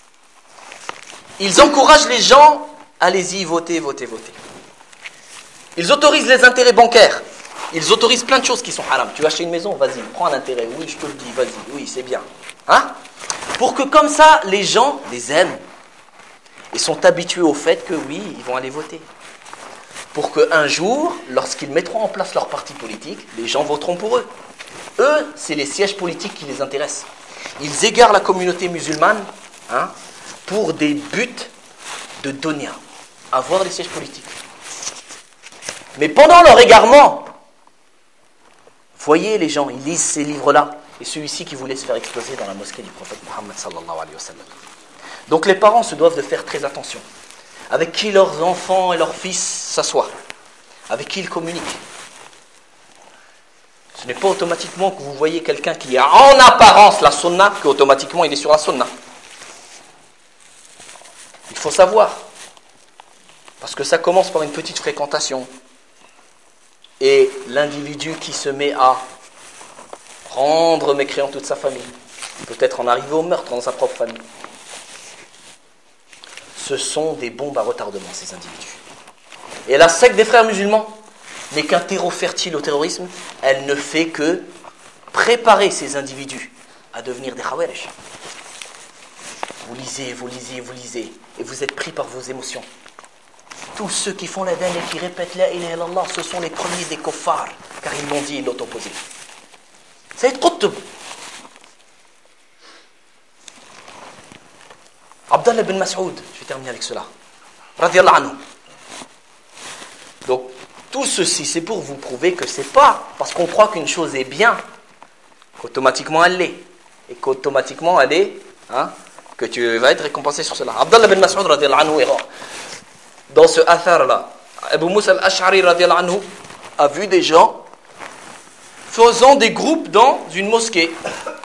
Ils encouragent les gens, allez-y, votez, votez, votez. Ils autorisent les intérêts bancaires. Ils autorisent plein de choses qui sont haram. Tu veux acheter une maison, vas-y, prends un intérêt. Oui, je te le dis, vas-y, oui, c'est bien. Hein? Pour que comme ça, les gens les aiment. Ils sont habitués au fait que oui, ils vont aller voter. Pour qu'un jour, lorsqu'ils mettront en place leur parti politique, les gens voteront pour eux. Eux, c'est les sièges politiques qui les intéressent. Ils égarent la communauté musulmane hein, pour des buts de dunya, avoir des sièges politiques. Mais pendant leur égarement, voyez les gens, ils lisent ces livres-là, et celui-ci qui voulait se faire exploser dans la mosquée du prophète Mohammed sallallahu alayhi wa sallam. Donc les parents se doivent de faire très attention. Avec qui leurs enfants et leurs fils s'assoient, avec qui ils communiquent. Ce n'est pas automatiquement que vous voyez quelqu'un qui a en apparence la sunna, qu'automatiquement il est sur la sunna. Il faut savoir. Parce que ça commence par une petite fréquentation. Et l'individu qui se met à rendre mécréant toute sa famille, peut-être en arriver au meurtre dans sa propre famille. Ce sont des bombes à retardement, ces individus. Et la secte des frères musulmans n'est qu'un terreau fertile au terrorisme. Elle ne fait que préparer ces individus à devenir des khawarij. Vous lisez, vous lisez, vous lisez, et vous êtes pris par vos émotions. Tous ceux qui font la dîne et qui répètent la ilaha illallah, ce sont les premiers des kuffars, car ils l'ont dit, ils l'ont opposé. C'est Qutb. Abdallah ibn Mas'ud, je vais terminer avec cela. Radiyallahu anhu. Donc, tout ceci, c'est pour vous prouver que c'est pas parce qu'on croit qu'une chose est bien qu'automatiquement elle l'est. Et qu'automatiquement elle est, hein, que tu vas être récompensé sur cela. Abdallah ibn Mas'ud, radiyallahu anhu, dans ce athar-là, Abu Musa al-Ash'ari, radiyallahu anhu, a vu des gens faisant des groupes dans une mosquée.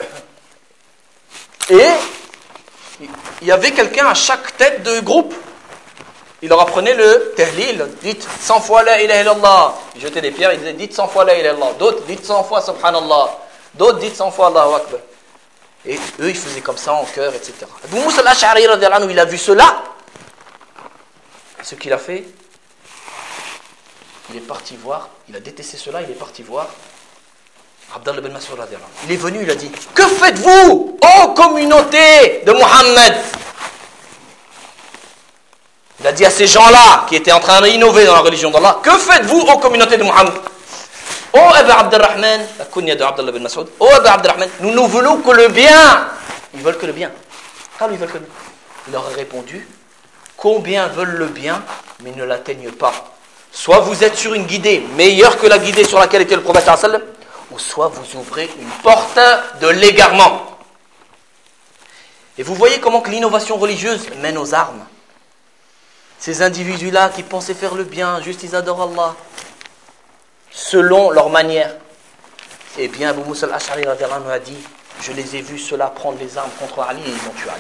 Et il y avait quelqu'un à chaque tête de groupe. Il leur apprenait le tahlil, dites cent fois la ilaha illallah. Ils jetaient des pierres, ils disaient dites cent fois la ilaha illallah. D'autres dites cent fois subhanallah. D'autres dites cent fois Allahu Akbar. Et eux, ils faisaient comme ça en chœur, et cetera. Abu Musa al-Ash'ari, radiyallahu anhu, il a vu cela. Ce qu'il a fait, il est parti voir, il a détesté cela, il est parti voir Abdallah ibn Mas'ud radiyallahu anhu. Il est venu, il a dit, que faites-vous, ô communauté de Muhammad? Il a dit à ces gens-là qui étaient en train d'innover dans la religion d'Allah, que faites-vous, ô communauté de Muhammad? Ô Abu Abdurrahman, la kunya de Abdallah ibn Mas'ud, ô Abu Abdurrahman, nous ne voulons que le bien. Ils veulent que le bien. Car ils veulent que le bien. Il leur a répondu, combien veulent le bien, mais ne l'atteignent pas. Soit vous êtes sur une guidée meilleure que la guidée sur laquelle était le prophète sallallahu alayhi wa sallam, ou soit vous ouvrez une porte de l'égarement. Et vous voyez comment que l'innovation religieuse mène aux armes. Ces individus-là qui pensaient faire le bien, juste ils adorent Allah, selon leur manière. Eh bien, Abu Musa al-Ash'ari a dit, je les ai vus ceux-là prendre les armes contre Ali et ils ont tué Ali.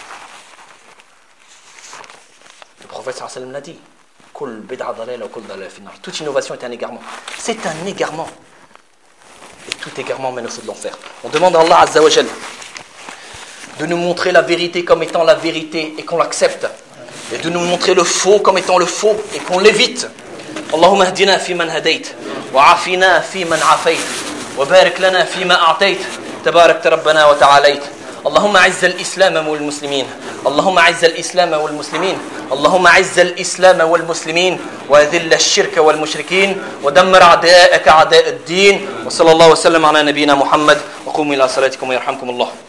Le prophète sallallahu alayhi wa sallam l'a dit, toute innovation est un égarement. C'est un égarement. Et tout égarement mène au feu de l'enfer. On demande à Allah Azza wa Jal de nous montrer la vérité comme étant la vérité et qu'on l'accepte. Et de nous montrer le faux comme étant le faux et qu'on l'évite. Allahumma hdina fi man hadayt wa afina fi man afayt wa barik lana fi ma a'tayt tabarakta rabbana wa ta'alayt. اللهم اعز الإسلام والمسلمين اللهم اعز الإسلام والمسلمين اللهم اعز الإسلام والمسلمين وأذل الشرك والمشركين ودمر أعداءك أعداء الدين وصلى الله وسلم على نبينا محمد وقوموا إلى صلاتكم ويرحمكم الله.